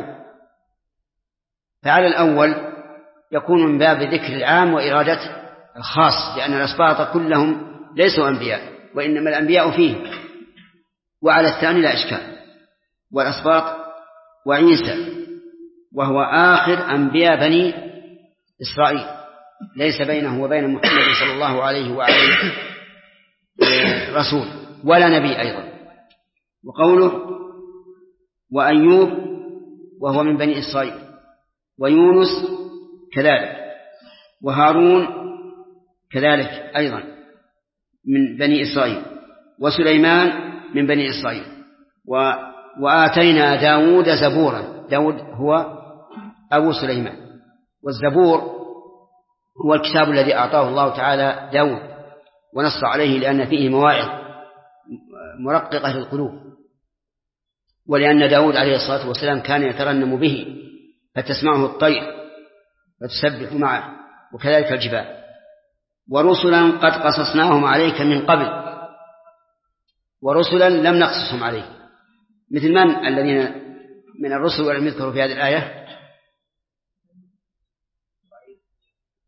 فعلى الأول يكون من باب ذكر العام وإرادة الخاص، لأن الأسباط كلهم ليسوا أنبياء، وإنما الأنبياء فيه. وعلى الثاني لا إشكال، والأسباط وعيسى وهو آخر أنبياء بني إسرائيل، ليس بينه وبين محمد صلى الله عليه وآله رسول ولا نبي أيضا. وقوله وأيوب وهو من بني إسرائيل، ويونس كذلك، وهارون كذلك أيضا من بني إسرائيل، وسليمان من بني إسرائيل. وآتينا داود زبورا، داود هو أبو سليمان، والزبور هو الكتاب الذي أعطاه الله تعالى داود ونص عليه لأن فيه مواعظ مرققة للقلوب، ولأن داود عليه الصلاة والسلام كان يترنم به فتسمعه الطير وتسبح معه، وكذلك الجبال. ورسلا قد قصصناهم عليك من قبل، ورسلا لم نقصصهم عليك، مثل من الذين من الرسل ولم يذكروا في هذه الآية؟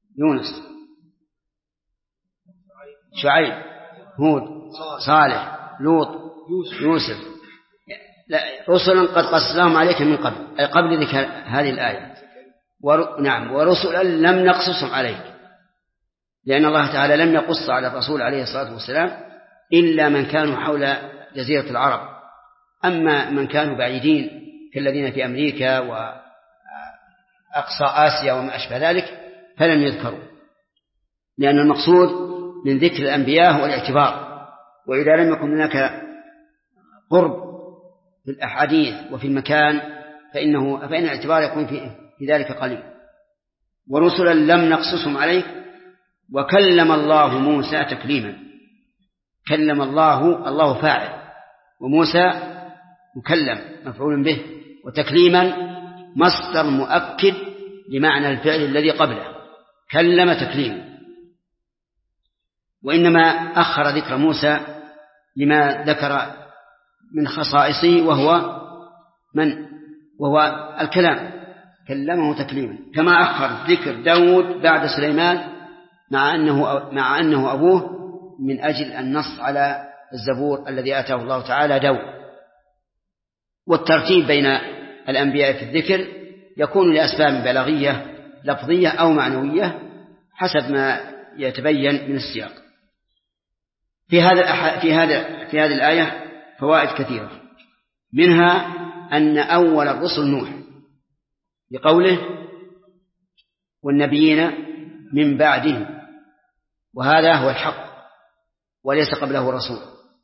يونس، شعيب، هود، صالح، لوط يوسف لا رسلا قد قصصناهم عليك من قبل، أي قبل ذكر هذه الآية. نعم ورسلا لم نقصصهم عليك، لأن الله تعالى لم يقص على الرسول عليه الصلاة والسلام إلا من كانوا حول جزيرة العرب، أما من كانوا بعيدين كالذين في أمريكا وأقصى آسيا وما أشبه ذلك فلم يذكروا، لأن المقصود من ذكر الأنبياء هو الاعتبار، وإذا لم يكن هناك قرب في الأحاديث وفي المكان فإن الاعتبار يكون في ذلك قليل. ورسلا لم نقصصهم عليك وكلم الله موسى تكليما. كلم الله فاعل، وموسى مكلم مفعول به، وتكليما مصدر مؤكد لمعنى الفعل الذي قبله، كلم تكليما. وإنما أخر ذكر موسى لما ذكر من خصائصه وهو الكلام، كلمه تكليما، كما أخر ذكر داود بعد سليمان مع أنه أبوه من أجل النص على الزبور الذي آتاه الله تعالى داود. والترتيب بين الأنبياء في الذكر يكون لأسباب بلاغية لفظية أو معنوية حسب ما يتبين من السياق. في هذه الآية فوائد كثيرة، منها أن أول الرسل نوح بقوله والنبيين من بعده، وهذا هو الحق وليس قبله رسول.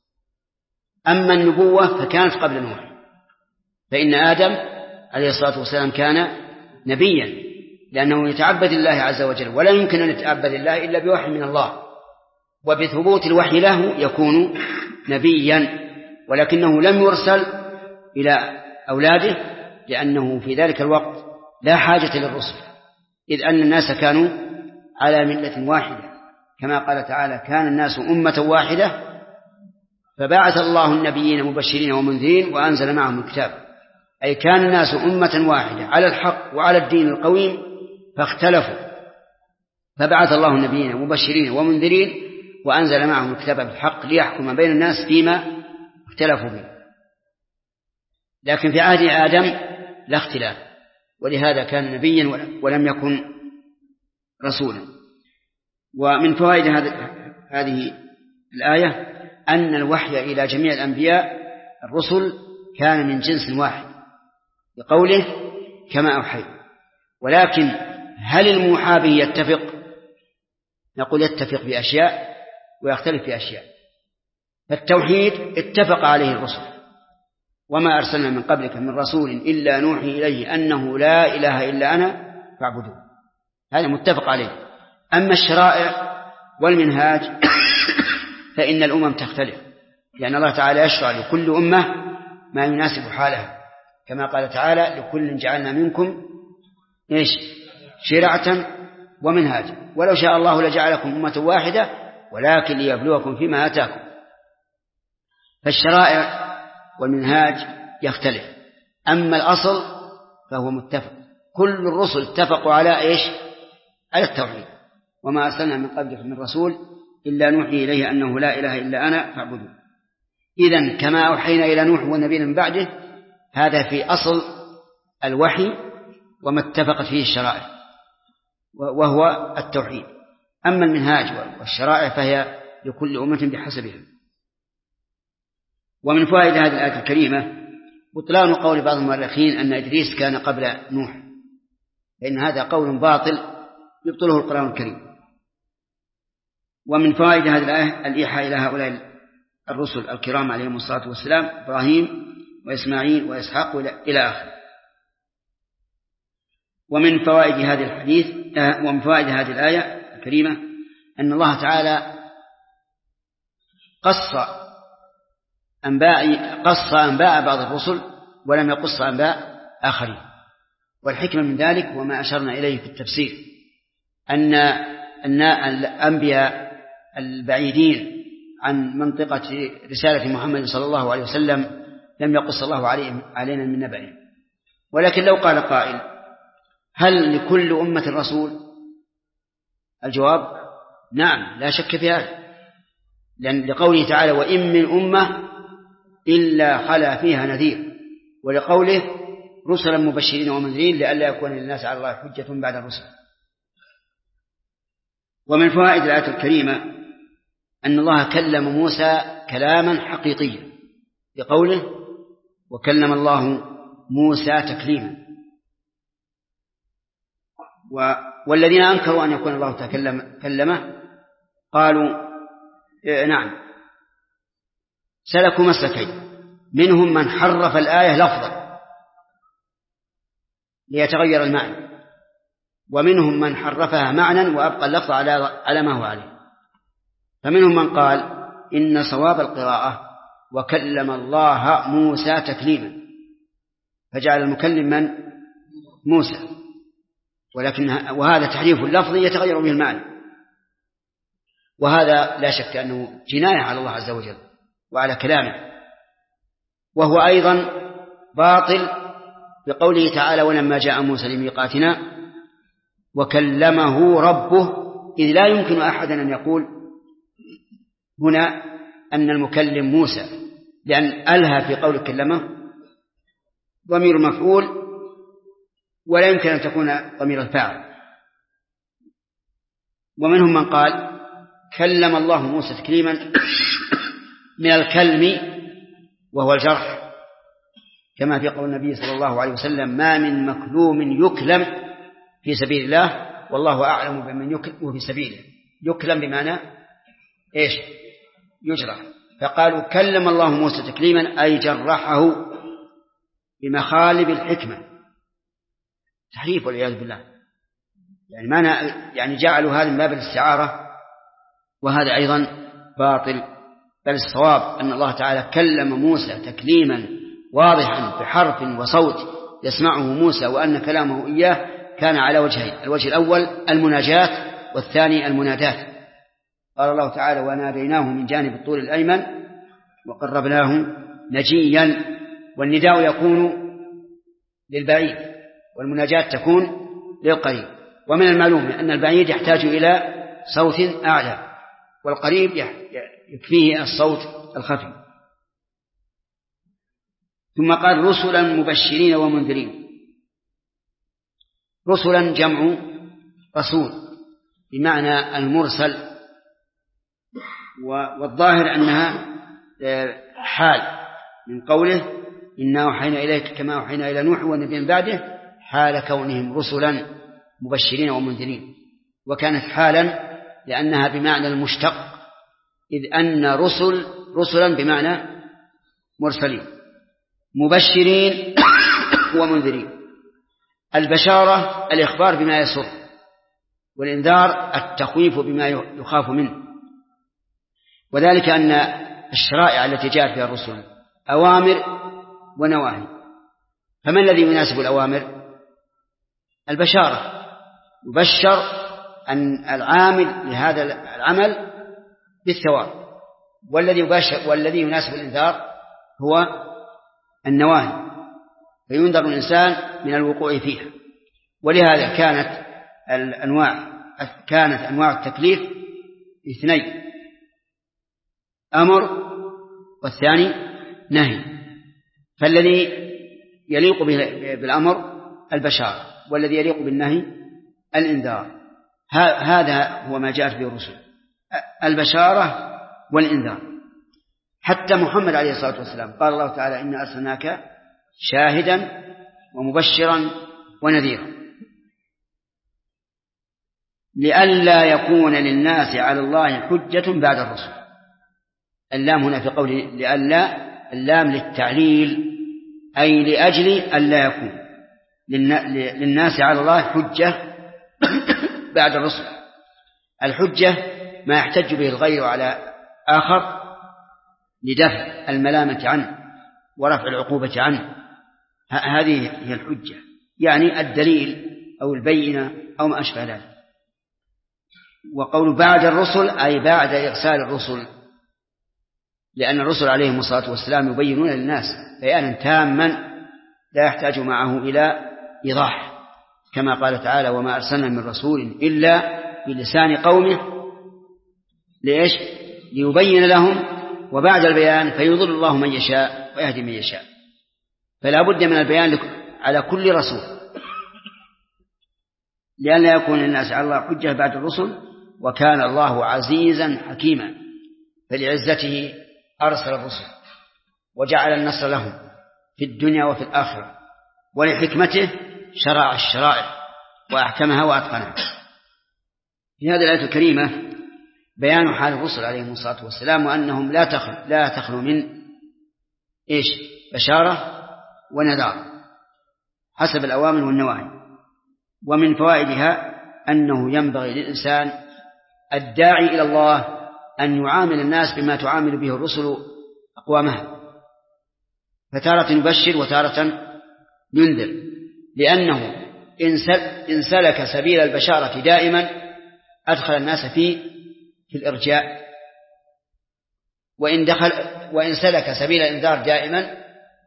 أما النبوة فكانت قبل نوح، فإن آدم عليه الصلاة والسلام كان نبيا لأنه يتعبد الله عز وجل، ولا يمكن أن يتعبد الله إلا بوحي من الله، وبثبوت الوحي له يكون نبيا، ولكنه لم يرسل إلى أولاده لأنه في ذلك الوقت لا حاجة للرسل، إذ أن الناس كانوا على ملة واحدة، كما قال تعالى كان الناس أمة واحدة فبعث الله النبيين مبشرين ومنذرين وأنزل معهم الكتاب، أي كان الناس أمة واحدة على الحق وعلى الدين القويم فاختلفوا، فبعث الله النبيين مبشرين ومنذرين وأنزل معهم الكتاب بالحق ليحكم بين الناس فيما اختلفوا به. لكن في عهد آدم لا اختلاف، ولهذا كان نبيا ولم يكن رسولا. ومن فوائد هذه الآية أن الوحي إلى جميع الأنبياء الرسل كان من جنس واحد بقوله كما أوحيت. ولكن هل الموحى به يتفق؟ نقول يتفق بأشياء ويختلف في أشياء. فالتوحيد اتفق عليه الرسل، وما أرسلنا من قبلك من رسول إلا نوحي إليه أنه لا إله إلا أنا فاعبدوه، هذا متفق عليه. أما الشرائع والمنهاج فإن الأمم تختلف، لأن الله تعالى يشرع لكل أمة ما يناسب حالها، كما قال تعالى لكل جعلنا منكم شرعة ومنهاجا ولو شاء الله لجعلكم أمة واحدة ولكن ليبلوكم فيما آتاكم. فالشرائع والمنهاج يختلف، أما الأصل فهو متفق. كل الرسل اتفقوا على على التوحيد، وما أرسلنا من قبلك من رسول إلا نوحي إليه أنه لا إله إلا أنا فاعبدوا. إذن كما أوحينا إلى نوح والنبيين من بعده، هذا في أصل الوحي وما اتفقت فيه الشرائع وهو التوحيد. أما المنهاج والشرائع فهي لكل أمة بحسبها. ومن فوائد هذه الآية الكريمة بطلان قول بعض المؤرخين أن إدريس كان قبل نوح، فإن هذا قول باطل يبطله القرآن الكريم. ومن فوائد هذه الآية الإيحاء إلى هؤلاء الرسل الكرام عليهم الصلاة والسلام إبراهيم وإسماعيل وإسحاق إلى آخره. ومن فوائد هذه الآية الكريمة أن الله تعالى قص أنباء بعض الرسل ولم يقص أنباء آخرين. والحكمة من ذلك وما أشرنا إليه في التفسير أن الأنبياء البعيدين عن منطقة رسالة محمد صلى الله عليه وسلم لم يقص الله علينا من نبأهم. ولكن لو قال قائل هل لكل أمة رسول؟ الجواب نعم لا شك في هذا، لأن لقوله تعالى وإن من أمة إلا خلا فيها نذير، ولقوله رسلا مبشرين ومنذرين لئلا يكون للناس على الله حجة بعد الرسل. ومن فوائد الآية الكريمة أن الله كلم موسى كلاما حقيقيا بقوله وكلم الله موسى تكليما. والذين أنكروا أن يكون الله كلمه قالوا نعم سلكوا مسلكين، منهم من حرف الآية لفظا ليتغير المعنى، ومنهم من حرفها معنى وأبقى اللفظ على ما هو عليه. فمنهم من قال إن صواب القراءة وكلم الله موسى تكليما، فجعل المكلم من موسى، وهذا تحريف اللفظ يتغير به المعنى، وهذا لا شك أنه جناية على الله عز وجل وعلى كلامه. وهو أيضا باطل بقوله تعالى ولما جاء موسى لميقاتنا وكلمه ربه، إذ لا يمكن أحدا أن يقول هنا أن المكلم موسى، لأن ألها في قول كلمه ضمير مفعول ولا يمكن أن تكون ضمير الفاعل. ومنهم من قال كلم الله موسى تكليما من الكلم وهو الجرح، كما في قول النبي صلى الله عليه وسلم ما من مكلوم يكلم في سبيل الله والله أعلم بمن يكلم في سبيله. يكلم بمعنى إيش؟ يجرح. فقالوا كلم الله موسى تكليما أي جرحه بمخالب الحكمة، تحريف والعياذ بالله. يعني جعلوا هذا من باب الاستعارة، وهذا أيضا باطل. بل الصواب أن الله تعالى كلم موسى تكليما واضحا بحرف وصوت يسمعه موسى، وأن كلامه إياه كان على وجهين: الوجه الأول المناجاة، والثاني المنادات. قال الله تعالى وناديناه من جانب الطور الأيمن وقربناه نجيا. والنداء يكون للبعيد والمناجاة تكون للقريب. ومن المعلوم أن البعيد يحتاج إلى صوت أعلى، والقريب يكفيه الصوت الخفي. ثم قال رسلا مبشرين ومنذرين. رسلا جمع رسول بمعنى المرسل، والظاهر أنها حال من قوله إنا أوحينا إليك كما أوحينا إلى نوح والنبيين بعده، حال كونهم رسلا مبشرين ومنذرين. وكانت حالا لأنها بمعنى المشتق، إذ أن رسلا بمعنى مرسلين مبشرين ومنذرين. البشارة الإخبار بما يسر، والإنذار التخويف بما يخاف منه. وذلك أن الشرائع التي جاءت بها الرسل أوامر ونواهي، فما الذي يناسب الأوامر؟ البشارة، يبشر أن العامل لهذا العمل بالثواب. والذي يناسب الإنذار هو النواهي، فينذر الإنسان من الوقوع فيها. ولهذا كانت أنواع التكليف اثنين: أمر والثاني نهي. فالذي يليق بالأمر البشارة، والذي يليق بالنهي الإنذار. هذا هو ما جاءت به الرسل، البشارة والإنذار. حتى محمد عليه الصلاة والسلام قال الله تعالى إنا أرسلناك شاهدا ومبشرا ونذيرا لئلا يكون للناس على الله حجة بعد الرسل. اللام هنا في قوله لئلا، اللام للتعليل، أي لأجل ألا يكون للناس على الله حجة بعد الرسل. الحجة ما يحتج به الغير على آخر لدفع الملامة عنه ورفع العقوبة عنه، هذه هي الحجة، يعني الدليل أو البينة أو ما أشبه ذلك. وقول بعد الرسل أي بعد إرسال الرسل، لأن الرسل عليهم الصلاة والسلام يبينون للناس بيانا تاما لا يحتاج معه إلى إيضاح، كما قال تعالى وما أرسلنا من رسول إلا بلسان قومه لإيش؟ ليبين لهم، وبعد البيان فيضل الله من يشاء ويهدي من يشاء. فلا بد من البيان على كل رسول، لئلا يكون الناس على الله حجة بعد الرسل، وكان الله عزيزا حكيما، فلعزته أرسل الرسل وجعل النصر لهم في الدنيا وفي الآخرة، ولحكمته شرع الشرائع وأحكمها وأتقنها. في هذه الآية الكريمة بيان حال الرسل عليهم الصلاة والسلام، وأنهم لا تخلو من بشارة ونذار حسب الأوامر والنواهي. ومن فوائدها أنه ينبغي للإنسان الداعي إلى الله أن يعامل الناس بما تعامل به الرسل أقوامها، فتارة يبشر وتارة ينذر، لأنه إن سلك سبيل البشارة دائما أدخل الناس في الإرجاء، وإن سلك سبيل الإنذار دائما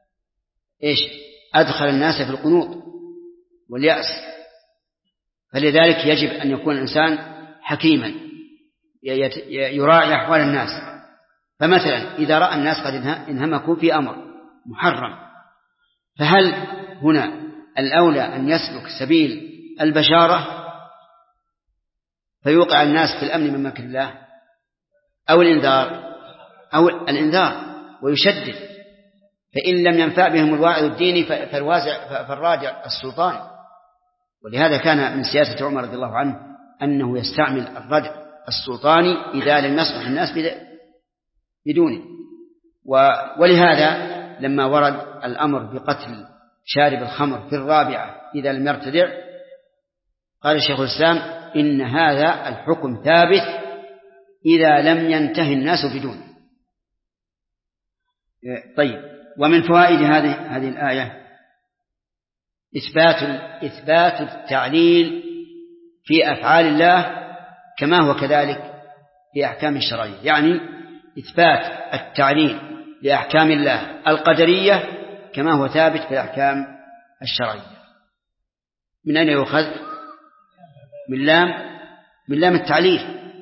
أدخل الناس في القنوط واليأس. فلذلك يجب أن يكون الإنسان حكيما يراعي أحوال الناس. فمثلا إذا رأى الناس قد انهمكوا في أمر محرم، فهل هنا الأولى أن يسلك سبيل البشارة فيوقع الناس في الأمن من مكر الله، أو الإنذار ويشدد؟ فإن لم ينفع بهم الواعظ الديني فالراجع السلطان. ولهذا كان من سياسة عمر رضي الله عنه أنه يستعمل الردع السلطاني إذا لم يصلح الناس بدونه. ولهذا لما ورد الأمر بقتل شارب الخمر في الرابعة إذا لم يرتدع، قال شيخ الإسلام إن هذا الحكم ثابت إذا لم ينتهي الناس بدونه. طيب، ومن فوائد هذه الآية إثبات التعليل في أفعال الله كما هو كذلك في أحكام الشرعية، يعني إثبات التعليل لأحكام الله القدرية كما هو ثابت في الأحكام الشرعية. من أين يؤخذ؟ من لام التعليل،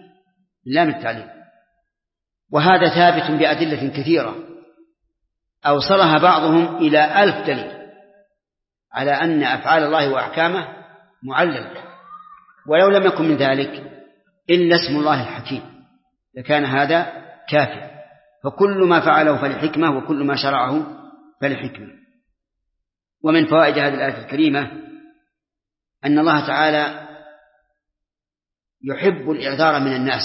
وهذا ثابت بأدلة كثيرة أوصلها بعضهم إلى 1000 دليل على أن أفعال الله وأحكامه معللة، ولو لم يكن من ذلك إلا اسم الله الحكيم لكان هذا كافر. فكل ما فعله فلحكمة، وكل ما شرعه فلحكمة. ومن فوائد هذه الآية الكريمة أن الله تعالى يحب الإعذار من الناس،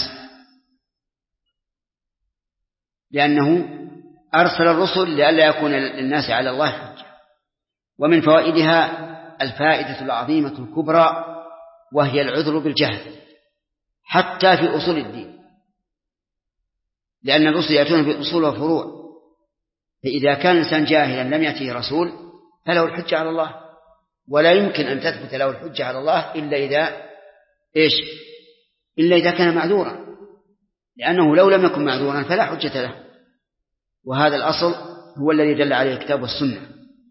لأنه أرسل الرسل لئلا يكون للناس على الله حجة. ومن فوائدها الفائدة العظيمة الكبرى، وهي العذر بالجهل حتى في أصول الدين، لأن الرسل يأتون بالأصول والفروع، فإذا كان الإنسان جاهلا لم يأته رسول فله الحجة على الله، ولا يمكن أن تثبت له الحجة على الله إلا إذا كان معذورا، لأنه لو لم يكن معذورا فلا حجة له. وهذا الأصل هو الذي دل عليه الكتاب والسنة.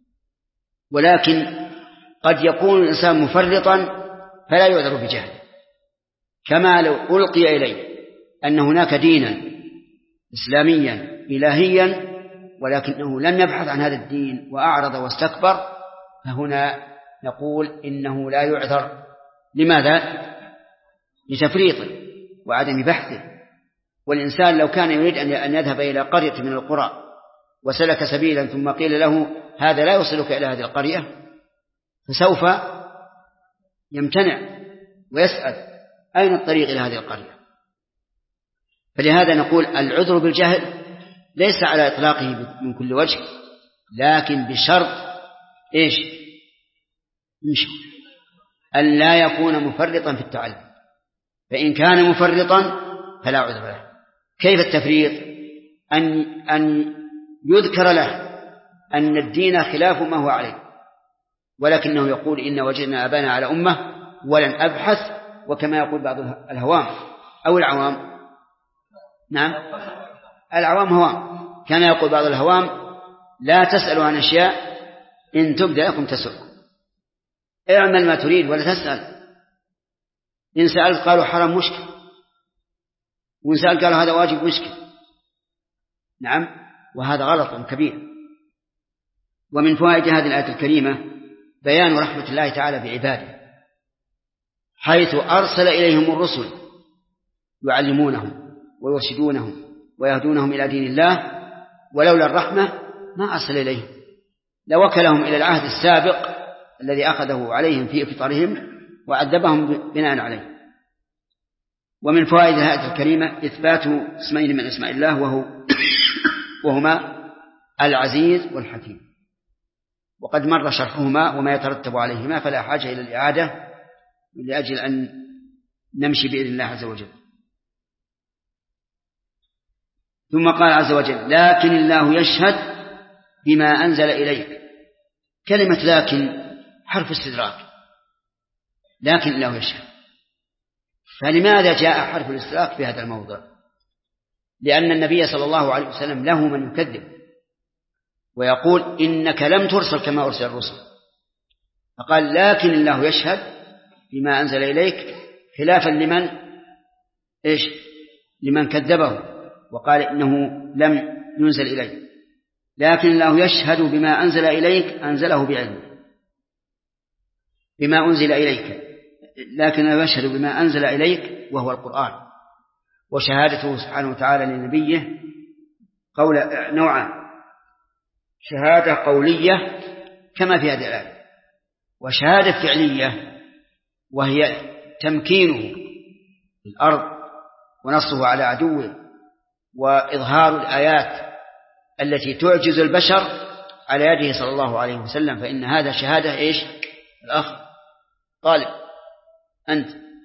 ولكن قد يكون الإنسان مفرطا فلا يعذر بجهل، كما لو ألقي إليه أن هناك دينا إسلاميا إلهيا ولكنه لم يبحث عن هذا الدين وأعرض واستكبر، فهنا نقول إنه لا يعذر. لماذا؟ لتفريطه وعدم بحثه. والإنسان لو كان يريد أن يذهب إلى قرية من القرى وسلك سبيلا ثم قيل له هذا لا يوصلك إلى هذه القرية، فسوف يمتنع ويسأل أين الطريق إلى هذه القرية. فلهذا نقول العذر بالجهل ليس على إطلاقه من كل وجه، لكن بشرط أن لا يكون مفرطا في التعلم، فإن كان مفرطا فلا عذر له. كيف التفريط؟ أن يذكر له أن الدين خلاف ما هو عليه، ولكنه يقول إن وجدنا أبانا على أمة ولن أبحث، وكما يقول بعض الهوام أو العوام، نعم العوام هوام، كان يقول بعض الهوام لا تسألوا عن أشياء إن تبدأ لكم تسؤكم، اعمل ما تريد ولا تسأل. إن سألت قالوا حرام مشكل، وإن سألت قالوا هذا واجب مشكل. نعم، وهذا غلط كبير. ومن فوائد هذه الآية الكريمة بيان رحمة الله تعالى بعباده، حيث أرسل إليهم الرسل يعلمونهم ويرشدونهم ويهدونهم إلى دين الله، ولولا الرحمة ما أرسل إليهم، لوكلهم إلى العهد السابق الذي أخذه عليهم في فطرهم وعذبهم بناء عليه. ومن فوائد الآية الكريمة إثبات اسمين من أسماء الله وهما العزيز والحكيم، وقد مر شرحهما وما يترتب عليهما، فلا حاجة إلى الإعادة لأجل أن نمشي بإذن الله عز وجل. ثم قال عز وجل: لكن الله يشهد بما أنزل إليك. كلمة لكن حرف استدراك، لكن الله يشهد. فلماذا جاء حرف الاستدراك في هذا الموضع؟ لأن النبي صلى الله عليه وسلم له من يكذب ويقول إنك لم ترسل كما أرسل الرسل، فقال لكن الله يشهد بما أنزل إليك، خلافا لمن كذبه وقال إنه لم ينزل إليه. لكن الله يشهد بما أنزل إليك، أنزله بعلمه بما أنزل إليك، لكن الله يشهد بما أنزل إليك وهو القرآن. وشهادته سبحانه وتعالى لنبيه نوعان: شهادة قولية كما في هذه الآية، وشهادة فعلية وهي تمكينه في الأرض ونصره على عدوه وإظهار الآيات التي تعجز البشر على يده صلى الله عليه وسلم. فإن هذا شهادة الأخ طالب أنت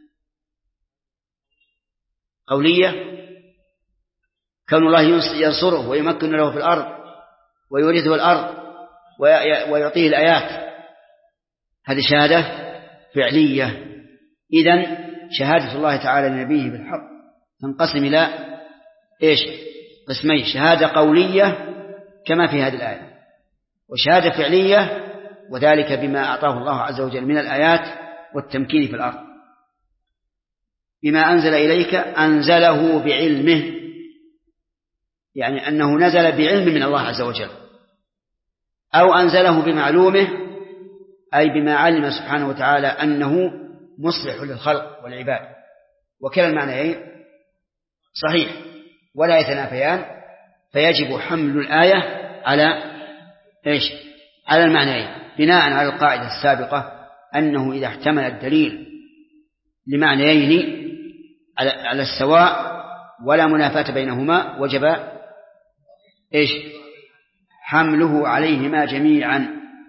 قولية، كون الله ينصره ويمكن له في الأرض ويورثه الأرض ويعطيه الآيات، هذه شهادة فعلية. إذن شهادة الله تعالى لنبيه بالحق تنقسم إلى قسمين: شهادة قولية كما في هذه الآية، وشهادة فعلية، وذلك بما أعطاه الله عز وجل من الآيات والتمكين في الأرض. بما أنزل إليك أنزله بعلمه، يعني أنه نزل بعلم من الله عز وجل، أو أنزله بمعلومه، أي بما علم سبحانه وتعالى أنه مصلح للخلق والعباد. وكلا المعنيين صحيح ولا يتنافيان، فيجب حمل الآية على المعنيين، بناء على القاعدة السابقة أنه إذا احتمل الدليل لمعنيين على السواء ولا منافاة بينهما وجب حمله عليهما جميعا.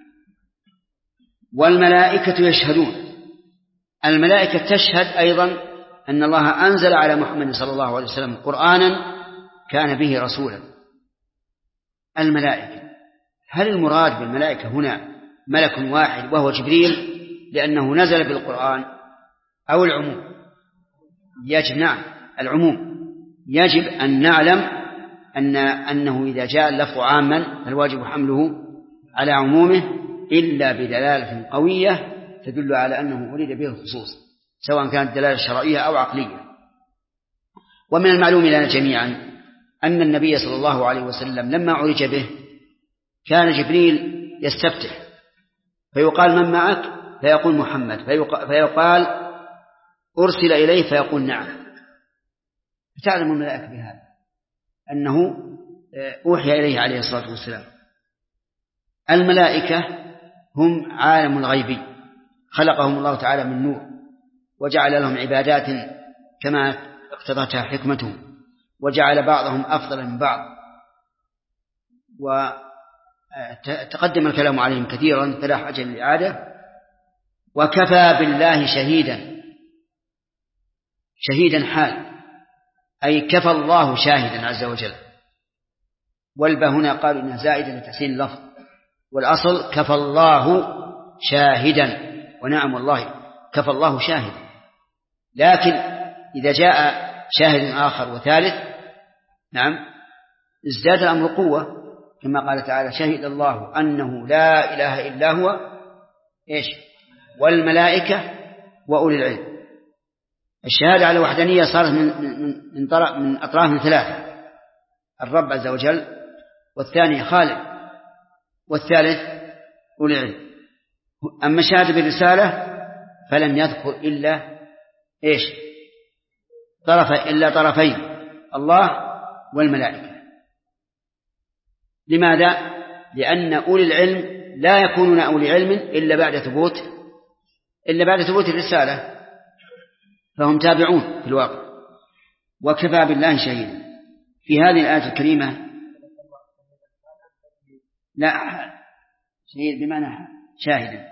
والملائكة يشهدون، الملائكة تشهد أيضا أن الله أنزل على محمد صلى الله عليه وسلم قرآنا كان به رسولا. الملائكة، هل المراد بالملائكة هنا ملك واحد وهو جبريل لأنه نزل بالقرآن، أو العموم؟ يجب نعم العموم. يجب أن نعلم أنه إذا جاء اللفظ عاما فالواجب حمله على عمومه إلا بدلالة قوية تدل على أنه أريد به الخصوص، سواء كانت دلالة شرعية أو عقلية. ومن المعلوم لنا جميعا أن النبي صلى الله عليه وسلم لما عرج به كان جبريل يستفتح فيقال من معك؟ فيقول محمد، فيقال أرسل إليه فيقول نعم. فتعلم الملائكة بهذا أنه أوحي إليه عليه الصلاة والسلام. الملائكة هم عالم الغيبي، خلقهم الله تعالى من نور وجعل لهم عبادات كما اقتضتها حكمته، وجعل بعضهم أفضل من بعض، وتقدم الكلام عليهم كثيرا فلا حاجة للإعادة. وكفى بالله شهيدا حال، أي كفى الله شاهدا عز وجل. والباء هنا قالوا إنها زائدة لتحسين اللفظ، والأصل كفى الله شاهدا، ونعم والله كفى الله شاهدا. لكن إذا جاء شاهد آخر وثالث نعم ازداد الأمر قوة، كما قال تعالى شهد الله أنه لا إله إلا هو والملائكة وأولي العلم. الشهادة على وحدانية صارت من أطراف ثلاثة: الرب عز وجل، والثاني خالق، والثالث أولي العلم. أما الشهادة بالرسالة فلم يذكر إلا إيش؟ طرفين، الله والملائكة. لماذا؟ لأن أولي العلم لا يكونون أولي علم إلا بعد ثبوت الرسالة، فهم تابعون في الواقع، وكفى بالله شهيدا. في هذه الآية الكريمة لا شهيد بمعنى شاهدا.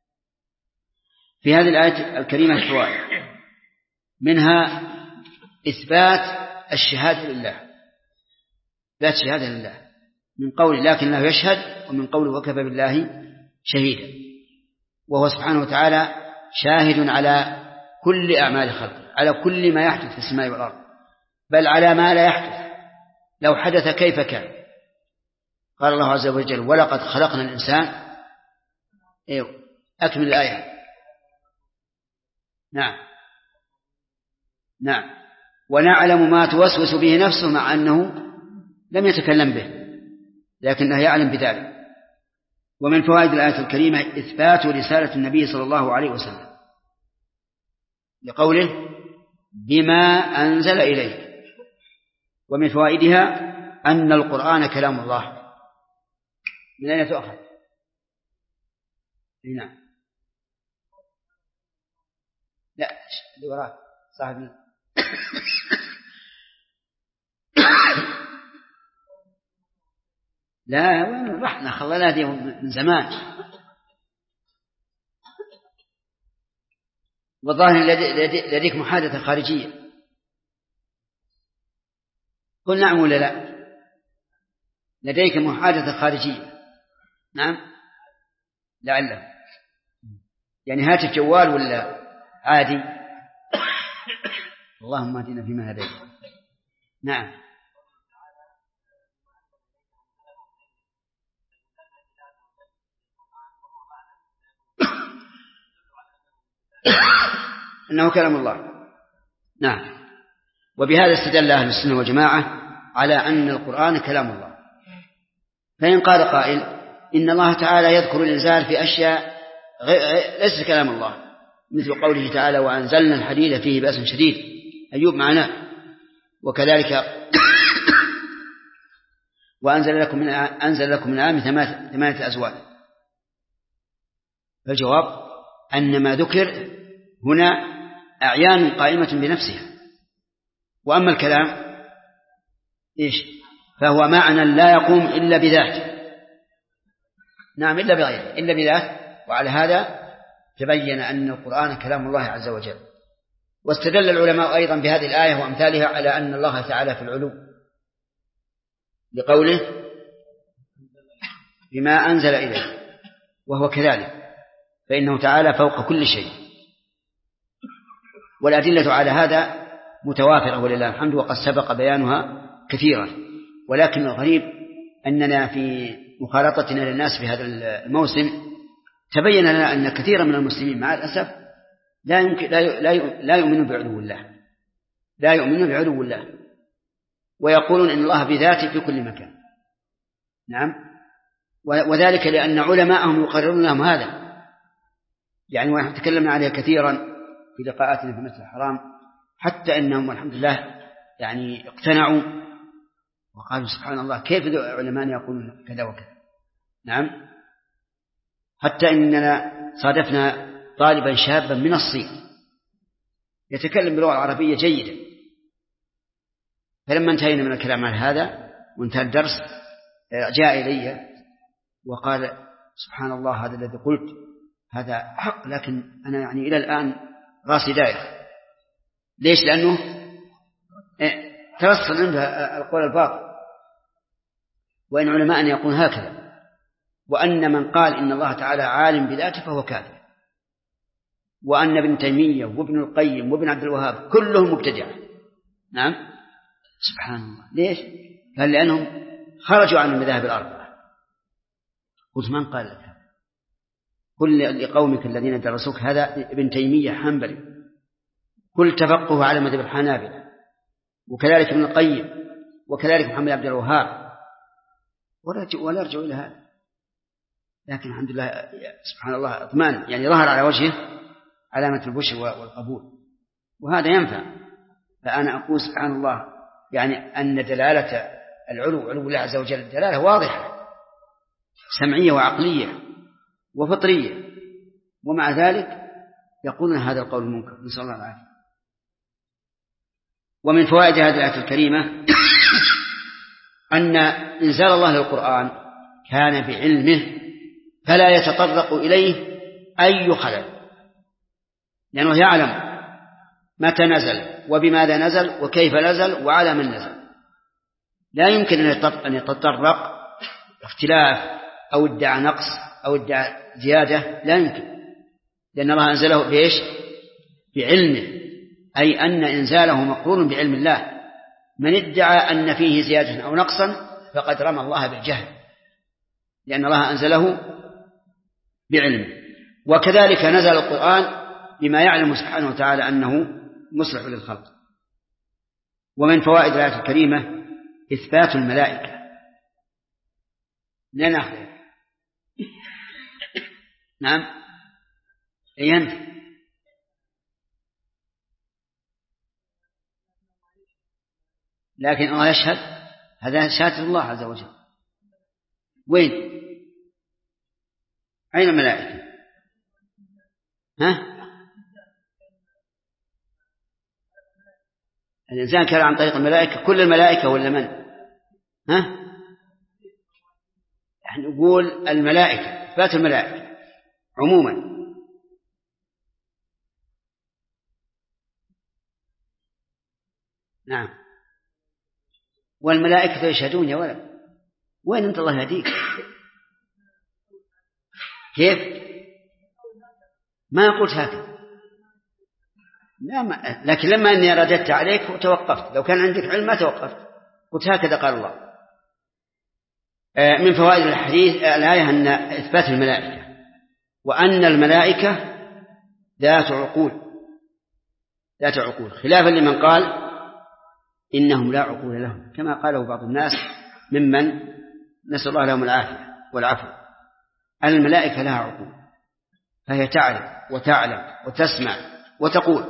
في هذه الآية الكريمة فوائد، منها إثبات الشهادة لله، إثبات الشهادة لله من قول لكن الله يشهد، ومن قول وكفى بالله شهيدا. وهو سبحانه وتعالى شاهد على كل أعمال خلقه، على كل ما يحدث في السماء والأرض، بل على ما لا يحدث لو حدث كيف كان. قال الله عز وجل ولقد خلقنا الإنسان. أكمل الآية. نعم ونعلم ما توسوس به نفسه، مع أنه لم يتكلم به لكنه يعلم بذلك. ومن فوائد الآية الكريمة إثبات رسالة النبي صلى الله عليه وسلم لقوله بما أنزل إليه. ومن فوائدها أن القرآن كلام الله. من أين تؤخذ؟ نعم لا اللي وراك صاحب لا وين رحنا خلنا دي من زمان. والظاهر لديك محادثة خارجية. قل نعم ولا لا؟ لديك محادثة خارجية. نعم لعله يعني هاتف جوال ولا عادي؟ اللهم اهدنا فيما هديت. نعم إنه كلام الله. نعم. وبهذا استدل أهل السنة والجماعة على أن القرآن كلام الله. فإن قال قائل إن الله تعالى يذكر الإنزال في أشياء ليس كلام الله، مثل قوله تعالى وأنزلنا الحديد فيه بأس شديد، أيوب معناه، وكذلك وأنزل لكم من الأنعام 8 أزواج. فالجواب أن ما ذكر هنا أعيان قائمة بنفسها. وأما الكلام إيش؟ فهو معنى لا يقوم إلا بذاته. نعم إلا بغيره، إلا بذاته. وعلى هذا تبين أن القرآن كلام الله عز وجل. واستدل العلماء أيضا بهذه الآية وأمثالها على أن الله تعالى في العلو لقوله بما أنزل إليه، وهو كذلك، فإنه تعالى فوق كل شيء. والأدلة على هذا متوافرة ولله الحمد، وقد سبق بيانها كثيرا. ولكن الغريب أننا في مخالطتنا للناس في هذا الموسم تبين لنا أن كثيرا من المسلمين مع الأسف لا يؤمنون بعلو الله، لا يؤمنون بعلو الله، ويقولون إن الله بذاته في كل مكان. نعم. وذلك لأن علماءهم يقررون لهم هذا. يعني ونحن تكلمنا عليه كثيرا في لقاءاتنا في المسجد الحرام، حتى إنهم والحمد لله يعني اقتنعوا وقالوا سبحان الله كيف علماء يقولون كذا وكذا. نعم. حتى إننا صادفنا طالبا شابا من الصين يتكلم باللغة العربية جيدا، فلما انتهينا من الكلام عن هذا وانتهى الدرس جاء إلي وقال سبحان الله هذا الذي قلت هذا حق، لكن أنا يعني إلى الآن راسي دائر. ليش؟ لأنه ترسل عنده القول الباطل. وإن علماء يقول هكذا، وأن من قال إن الله تعالى عالم بذاته فهو كافر، وأن ابن تيمية وابن القيم وابن عبد الوهاب كلهم مبتدعة. نعم سبحان الله. ليش؟ قال لأنهم خرجوا عن المذاهب الأربعة. قلت من قال لك هذا؟ قل لقومك الذين درسوك هذا ابن تيمية حنبلي، كل تفقه على مذهب الحنابلة، وكذلك ابن القيم وكذلك محمد عبد الوهاب، ولا يرجع إلى هذا. لكن الحمد لله سبحان الله اطمئن، يعني ظهر على وجهه علامة البشر والقبول، وهذا ينفع. فأنا أقول سبحان الله يعني أن دلالة علو الله عز وجل دلالة واضحة سمعية وعقلية وفطرية، ومع ذلك يقولون هذا القول المنكر، نسأل الله العافية. ومن فوائد هذه الآية الكريمة أن إنزال الله للقرآن كان بعلمه فلا يتطرق إليه أي خلل، لأنه يعلم متى نزل وبماذا نزل وكيف نزل وعلى من نزل. لا يمكن أن يتطرق اختلاف أو ادعى نقص أو ادعى زيادة، لا يمكن، لأن الله أنزله بإيش؟ بعلمه، أي أن إنزاله مقرون بعلم الله. من ادعى أن فيه زيادة أو نقصا فقد رمى الله بالجهل، لأن الله أنزله بعلمه. وكذلك نزل القرآن بما يعلم سبحانه وتعالى أنه مصلح للخلق. ومن فوائد الآية الكريمة إثبات الملائكة. نعم نعم أنت لكن الله يشهد، هذا شهادة الله عز وجل. وين؟ أين الملائكة؟ الإنسان كان عن طريق الملائكة، كل الملائكة ولا من؟ نحن نقول الملائكة، إثبات الملائكة عموما. نعم. والملائكة يشهدون يا ولد، وين أنت الله يهديك؟ كيف؟ ما قلت هكذا، لا، لكن لما أني رددت عليك وتوقفت، لو كان عندك علم ما توقفت، قلت هكذا قال الله. من فوائد الحديث الآية أن إثبات الملائكة، وأن الملائكة ذات عقول، خلافا لمن قال إنهم لا عقول لهم، كما قاله بعض الناس ممن نسأل الله لهم العافية والعفو. الملائكة لها عقول، فهي تعرف وتعلم وتسمع وتقول.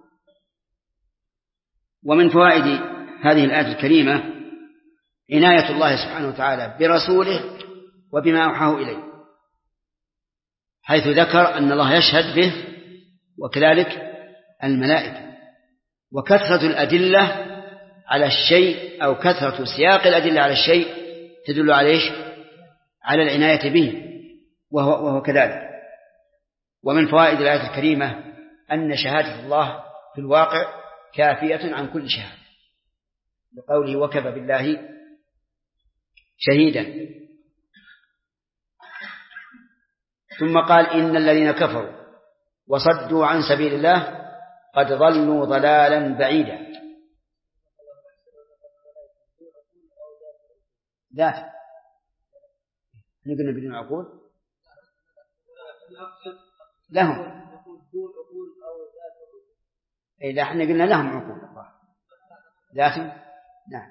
ومن فوائد هذه الآية الكريمة عناية الله سبحانه وتعالى برسوله وبما أوحاه إليه، حيث ذكر أن الله يشهد به وكذلك الملائكة. وكثرة الأدلة على الشيء أو كثرة سياق الأدلة على الشيء تدل على العناية به، وهو كذلك. ومن فوائد الآية الكريمة أن شهادة الله في الواقع كافية عن كل شهادة، بقوله وكفى بالله شهيدا. ثم قال إن الذين كفروا وصدوا عن سبيل الله قد ضلوا ضلالا بعيدا. ذات نقولنا بدون عقول لهم، إذا احنا قلنا لهم عقول ذات. نعم.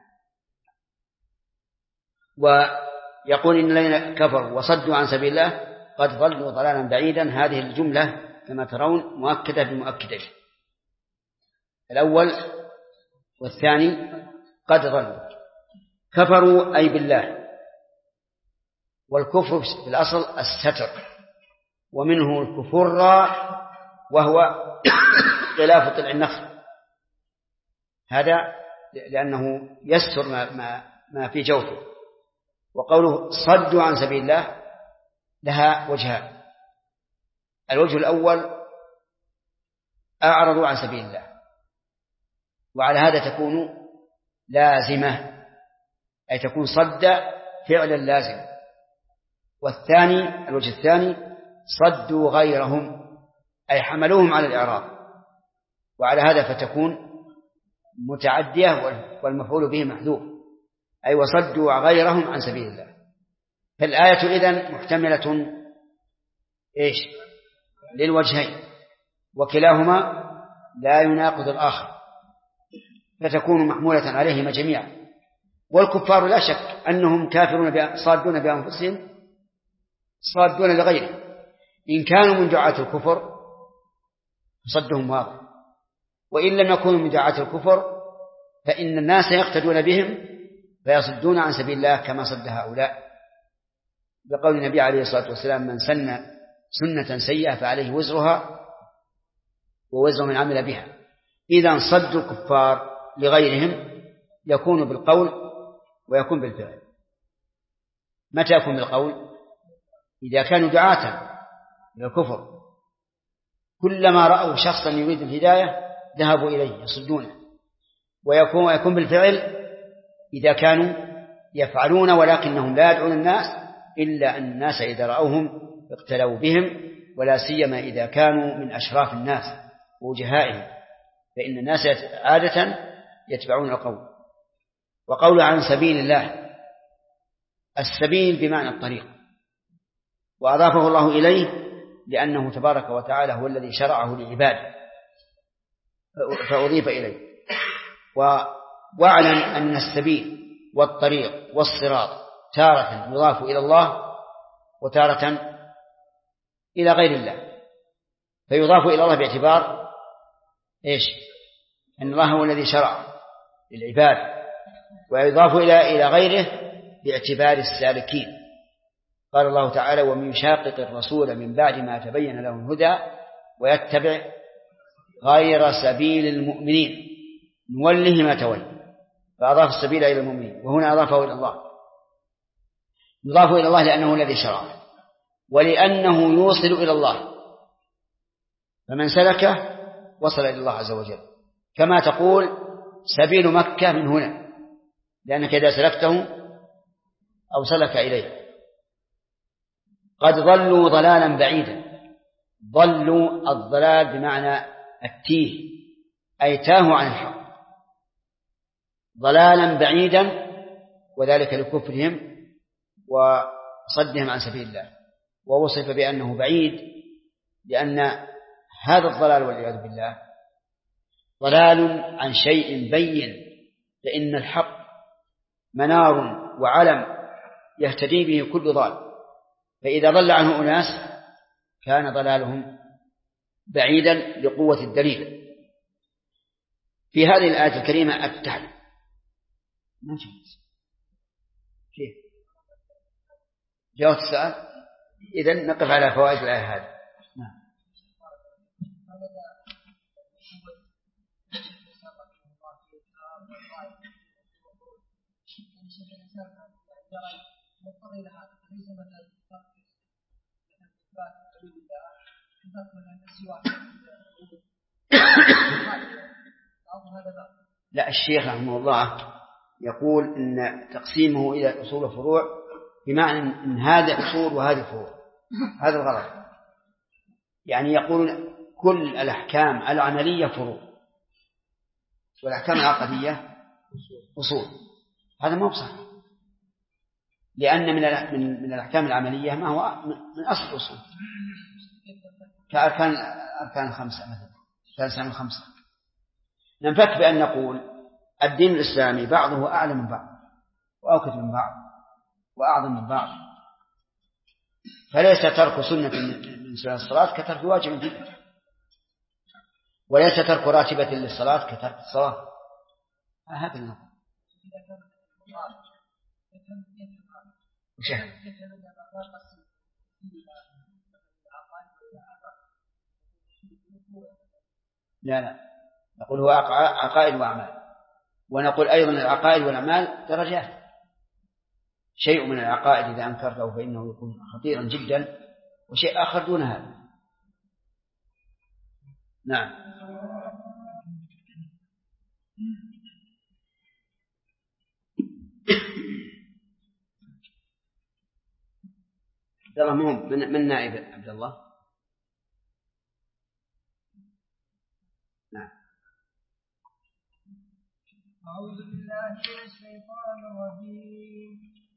ويقول إن الذين كفروا وصدوا عن سبيل الله قد ضلوا ضلالا بعيدا. هذه الجملة كما ترون مؤكدة بمؤكدين، الأول والثاني قد ضلوا. كفروا أي بالله، والكفر في الأصل الستر، ومنه الكفر وهو غلاف طلع النخل، هذا لأنه يستر ما في جوفه. وقوله صدوا عن سبيل الله لها وجهان. الوجه الأول أعرضوا عن سبيل الله، وعلى هذا تكون لازمة، أي تكون صد فعلا لازم. والثاني الوجه الثاني صدوا غيرهم، أي حملوهم على الإعراض، وعلى هذا فتكون متعدية والمفعول به محذوف، أي وصدوا غيرهم عن سبيل الله. فالآية إذن محتملة إيش؟ للوجهين، وكلاهما لا يناقض الآخر، فتكون محمولة عليهما جميعا. والكفار لا شك أنهم كافرون صادون بأنفسهم صادون لغيرهم. إن كانوا من دعاة الكفر صدهم واضح، وإن لم يكونوا من دعاة الكفر فإن الناس يقتدون بهم فيصدون عن سبيل الله كما صد هؤلاء، بقول النبي عليه الصلاة والسلام: من سن سنة سيئة فعليه وزرها ووزر من عمل بها. إذا صد الكفار لغيرهم يكون بالقول ويكون بالفعل. متى يكون بالقول؟ إذا كانوا دعاة إلى الكفر، كلما رأوا شخصا يريد الهداية ذهبوا إليه يصدونه. ويكون بالفعل إذا كانوا يفعلون ولكنهم لا يدعون الناس، إلا أن الناس إذا رأوهم اقتلوا بهم، ولا سيما إذا كانوا من أشراف الناس ووجهائهم، فإن الناس عادة يتبعون القول. وقول عن سبيل الله، السبيل بمعنى الطريق، وأضافه الله إليه لأنه تبارك وتعالى هو الذي شرعه لعباده فأضيف إليه. واعلم أن السبيل والطريق والصراط تارة يضاف إلى الله وتارة إلى غير الله. فيضاف إلى الله باعتبار إيش؟ أن الله هو الذي شرع للعباد، ويضاف إلى غيره باعتبار السالكين. قال الله تعالى: ومن يشاقق الرسول من بعد ما تبين له الهدى ويتبع غير سبيل المؤمنين نوله ما تولى. فأضاف السبيل إلى المؤمنين، وهنا أضافه إلى الله. يضاف إلى الله لأنه الذي شرعه، ولأنه يوصل إلى الله، فمن سلكه وصل إلى الله عز وجل. كما تقول سبيل مكة من هنا، لأنك إذا سلكته أوصلك إليه. قد ضلوا ضلالا بعيدا. ضلوا الضلال بمعنى التيه، أي تاهوا عن الحق ضلالا بعيدا، وذلك لكفرهم وصدهم عن سبيل الله. ووصف بأنه بعيد لأن هذا الضلال والعياذ بالله ضلال عن شيء بين، فإن الحق منار وعلم يهتدي به كل ضال، فإذا ضل عنه أناس كان ضلالهم بعيدا لقوة الدليل. في هذه الآية الكريمة التعليم. كيف جاوبت السؤال؟ إذن نقف على فوائد الآية هذه. نعم. لا، الشيخ رحمه الله يقول إن تقسيمه إلى أصول وفروع بمعنى أن هذا أصول وهذه فروع، هذا الغرض. يعني يقول كل الأحكام العملية فروع والأحكام العقدية أصول. هذا ما هو صحيح، لأن من الأحكام العملية ما هو من أصل الأصول، كأركان الخمسة مثلا، كأركان الخمسة. ننفك بأن نقول الدين الإسلامي بعضه أعلى من بعض وأوكد من بعض وأعظم من بعض، فليس ترك سنة من سنن الصلاة كترك واجب فيه، وليس ترك راتبة للصلاة كترك الصلاة. هذا النقل لا نقول هو عقائد وأعمال، ونقول أيضا العقائد والأعمال درجات. شيء من العقائد إذا أنكرته فإنه يكون خطيرا جدا، وشيء آخر دون هذا. نعم. يلا مهم من نائب عبد الله. نعم. أعوذ بالله من الشيطان الرجيم.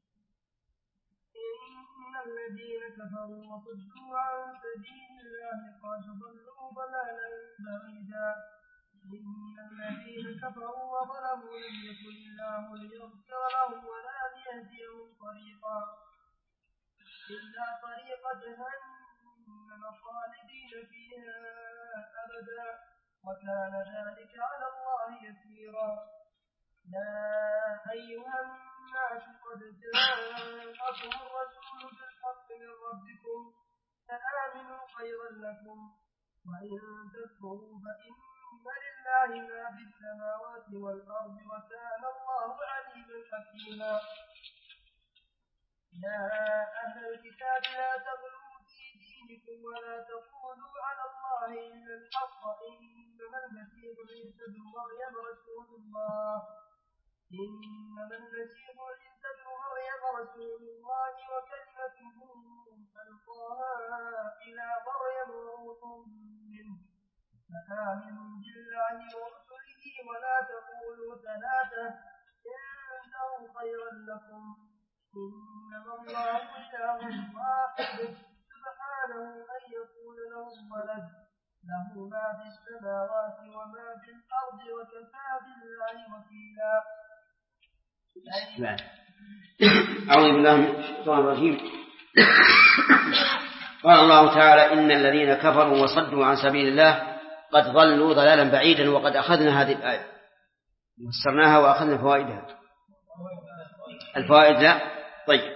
إن الذين كفروا وصدوا عن سبيل الله قد ضلوا ضلالا بعيدا إن الذين كفروا وظلموا لم يكن الله ليغفر لهم ولا ليهديهم طريقا إلا طريق جهنم خالدين فيها أبدا وكان ذلك على الله يسيرا. يا أيها الناس قد جاءكم الرسول بالحق من ربكم فآمنوا خيرا لكم وإن تكفروا فإن لله ما في السماوات والأرض وكان الله عليما حكيما. يا أهل الكتاب لا تغلوا في دينكم ولا تقولوا على الله إلا الحق إنما المسيح عيسى ابن مريم رسول الله وكلمته ألقاها إلى مريم وروح منه فآمنوا بالله ورسله ولا تقولوا ثلاثة انتهوا خيرا لكم إنما الله إله واحد سبحانه أن يكون له ولد له ما في السماوات وما في الأرض وكفى بالله وكيلا. أعوذ بالله من الشيطان الرجيم. قال الله تعالى إن الذين كفروا وصدوا عن سبيل الله قد ضلوا ضلالا بعيدا. وقد أخذنا هذه الآية وفسرناها وأخذنا فوائدها. الفوائد لا طيب.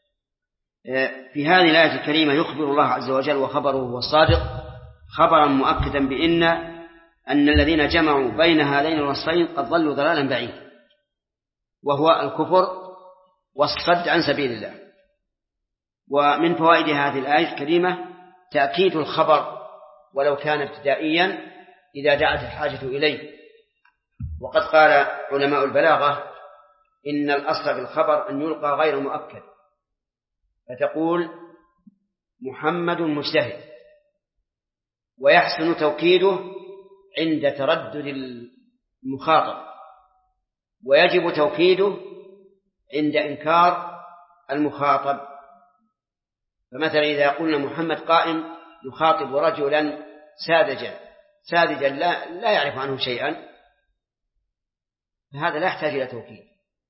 في هذه الآية الكريمة يخبر الله عز وجل وخبره هو الصادق خبرا مؤكدا أن الذين جمعوا بين هذين الوصفين قد ضلوا ضلالا بعيدا وهو الكفر والصد عن سبيل الله. ومن فوائد هذه الآية الكريمة تأكيد الخبر ولو كان ابتدائيا إذا دعت الحاجة إليه. وقد قال علماء البلاغة إن الأصل بالخبر أن يلقى غير مؤكد فتقول محمد مجتهد ويحسن توكيده عند تردد المخاطب ويجب توكيده عند إنكار المخاطب. فمثلا إذا قلنا محمد قائم يخاطب رجلا ساذجا لا يعرف عنه شيئا فهذا لا يحتاج إلى توكيد.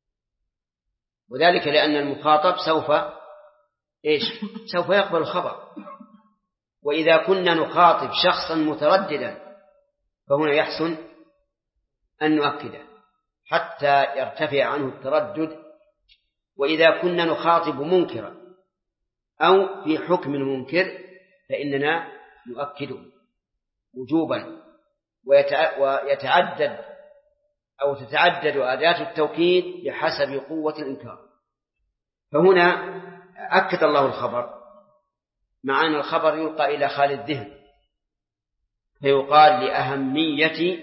وذلك لأن المخاطب سوف يقبل الخبر. وإذا كنا نخاطب شخصا مترددا فهنا يحسن أن نؤكده حتى يرتفع عنه التردد. وإذا كنا نخاطب منكرا أو في حكم المنكر فإننا نؤكده وجوبا ويتعدد أو تتعدد أداة التوكيد بحسب قوة الإنكار. فهنا أكد الله الخبر مع أن الخبر يلقى إلى خالي الذهن فيقال لأهمية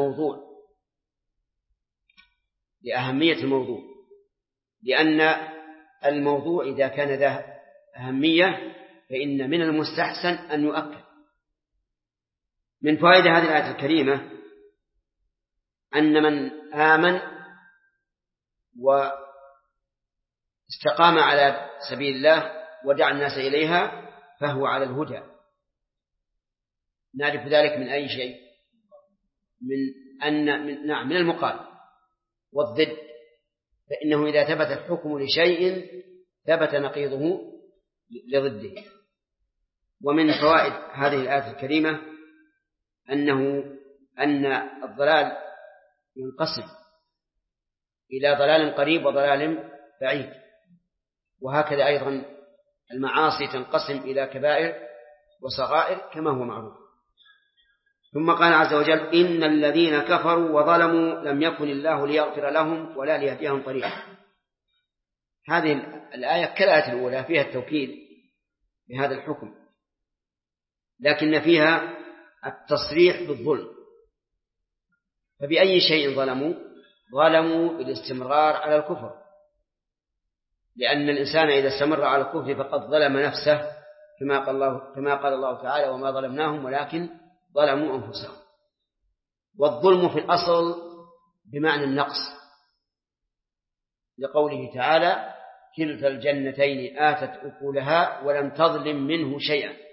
الموضوع لأن الموضوع إذا كان ذا أهمية فإن من المستحسن أن يؤكد. من فوائد هذه الآية الكريمة أن من آمن واستقام على سبيل الله ودعا الناس إليها فهو على الهدى. نعرف ذلك من أي شيء؟ من المقال والضد. فإنه إذا ثبت الحكم لشيء ثبت نقيضه لضده. ومن فوائد هذه الآية الكريمة أن الضلال ينقسم إلى ضلال قريب وضلال بعيد. وهكذا أيضا المعاصي تنقسم إلى كبائر وصغائر كما هو معروف. ثم قال عز وجل إن الذين كفروا وظلموا لم يكن الله ليغفر لهم ولا ليهديهم طريقا. هذه الآية كالآية الأولى فيها التوكيد بهذا الحكم لكن فيها التصريح بالظلم. فبأي شيء ظلموا بالاستمرار على الكفر لأن الإنسان إذا استمر على الكفر فقد ظلم نفسه كما قال الله تعالى وما ظلمناهم ولكن ظلموا أنفسهم. والظلم في الأصل بمعنى النقص لقوله تعالى كلتا الجنتين آتت أكلها ولم تظلم منه شيئا.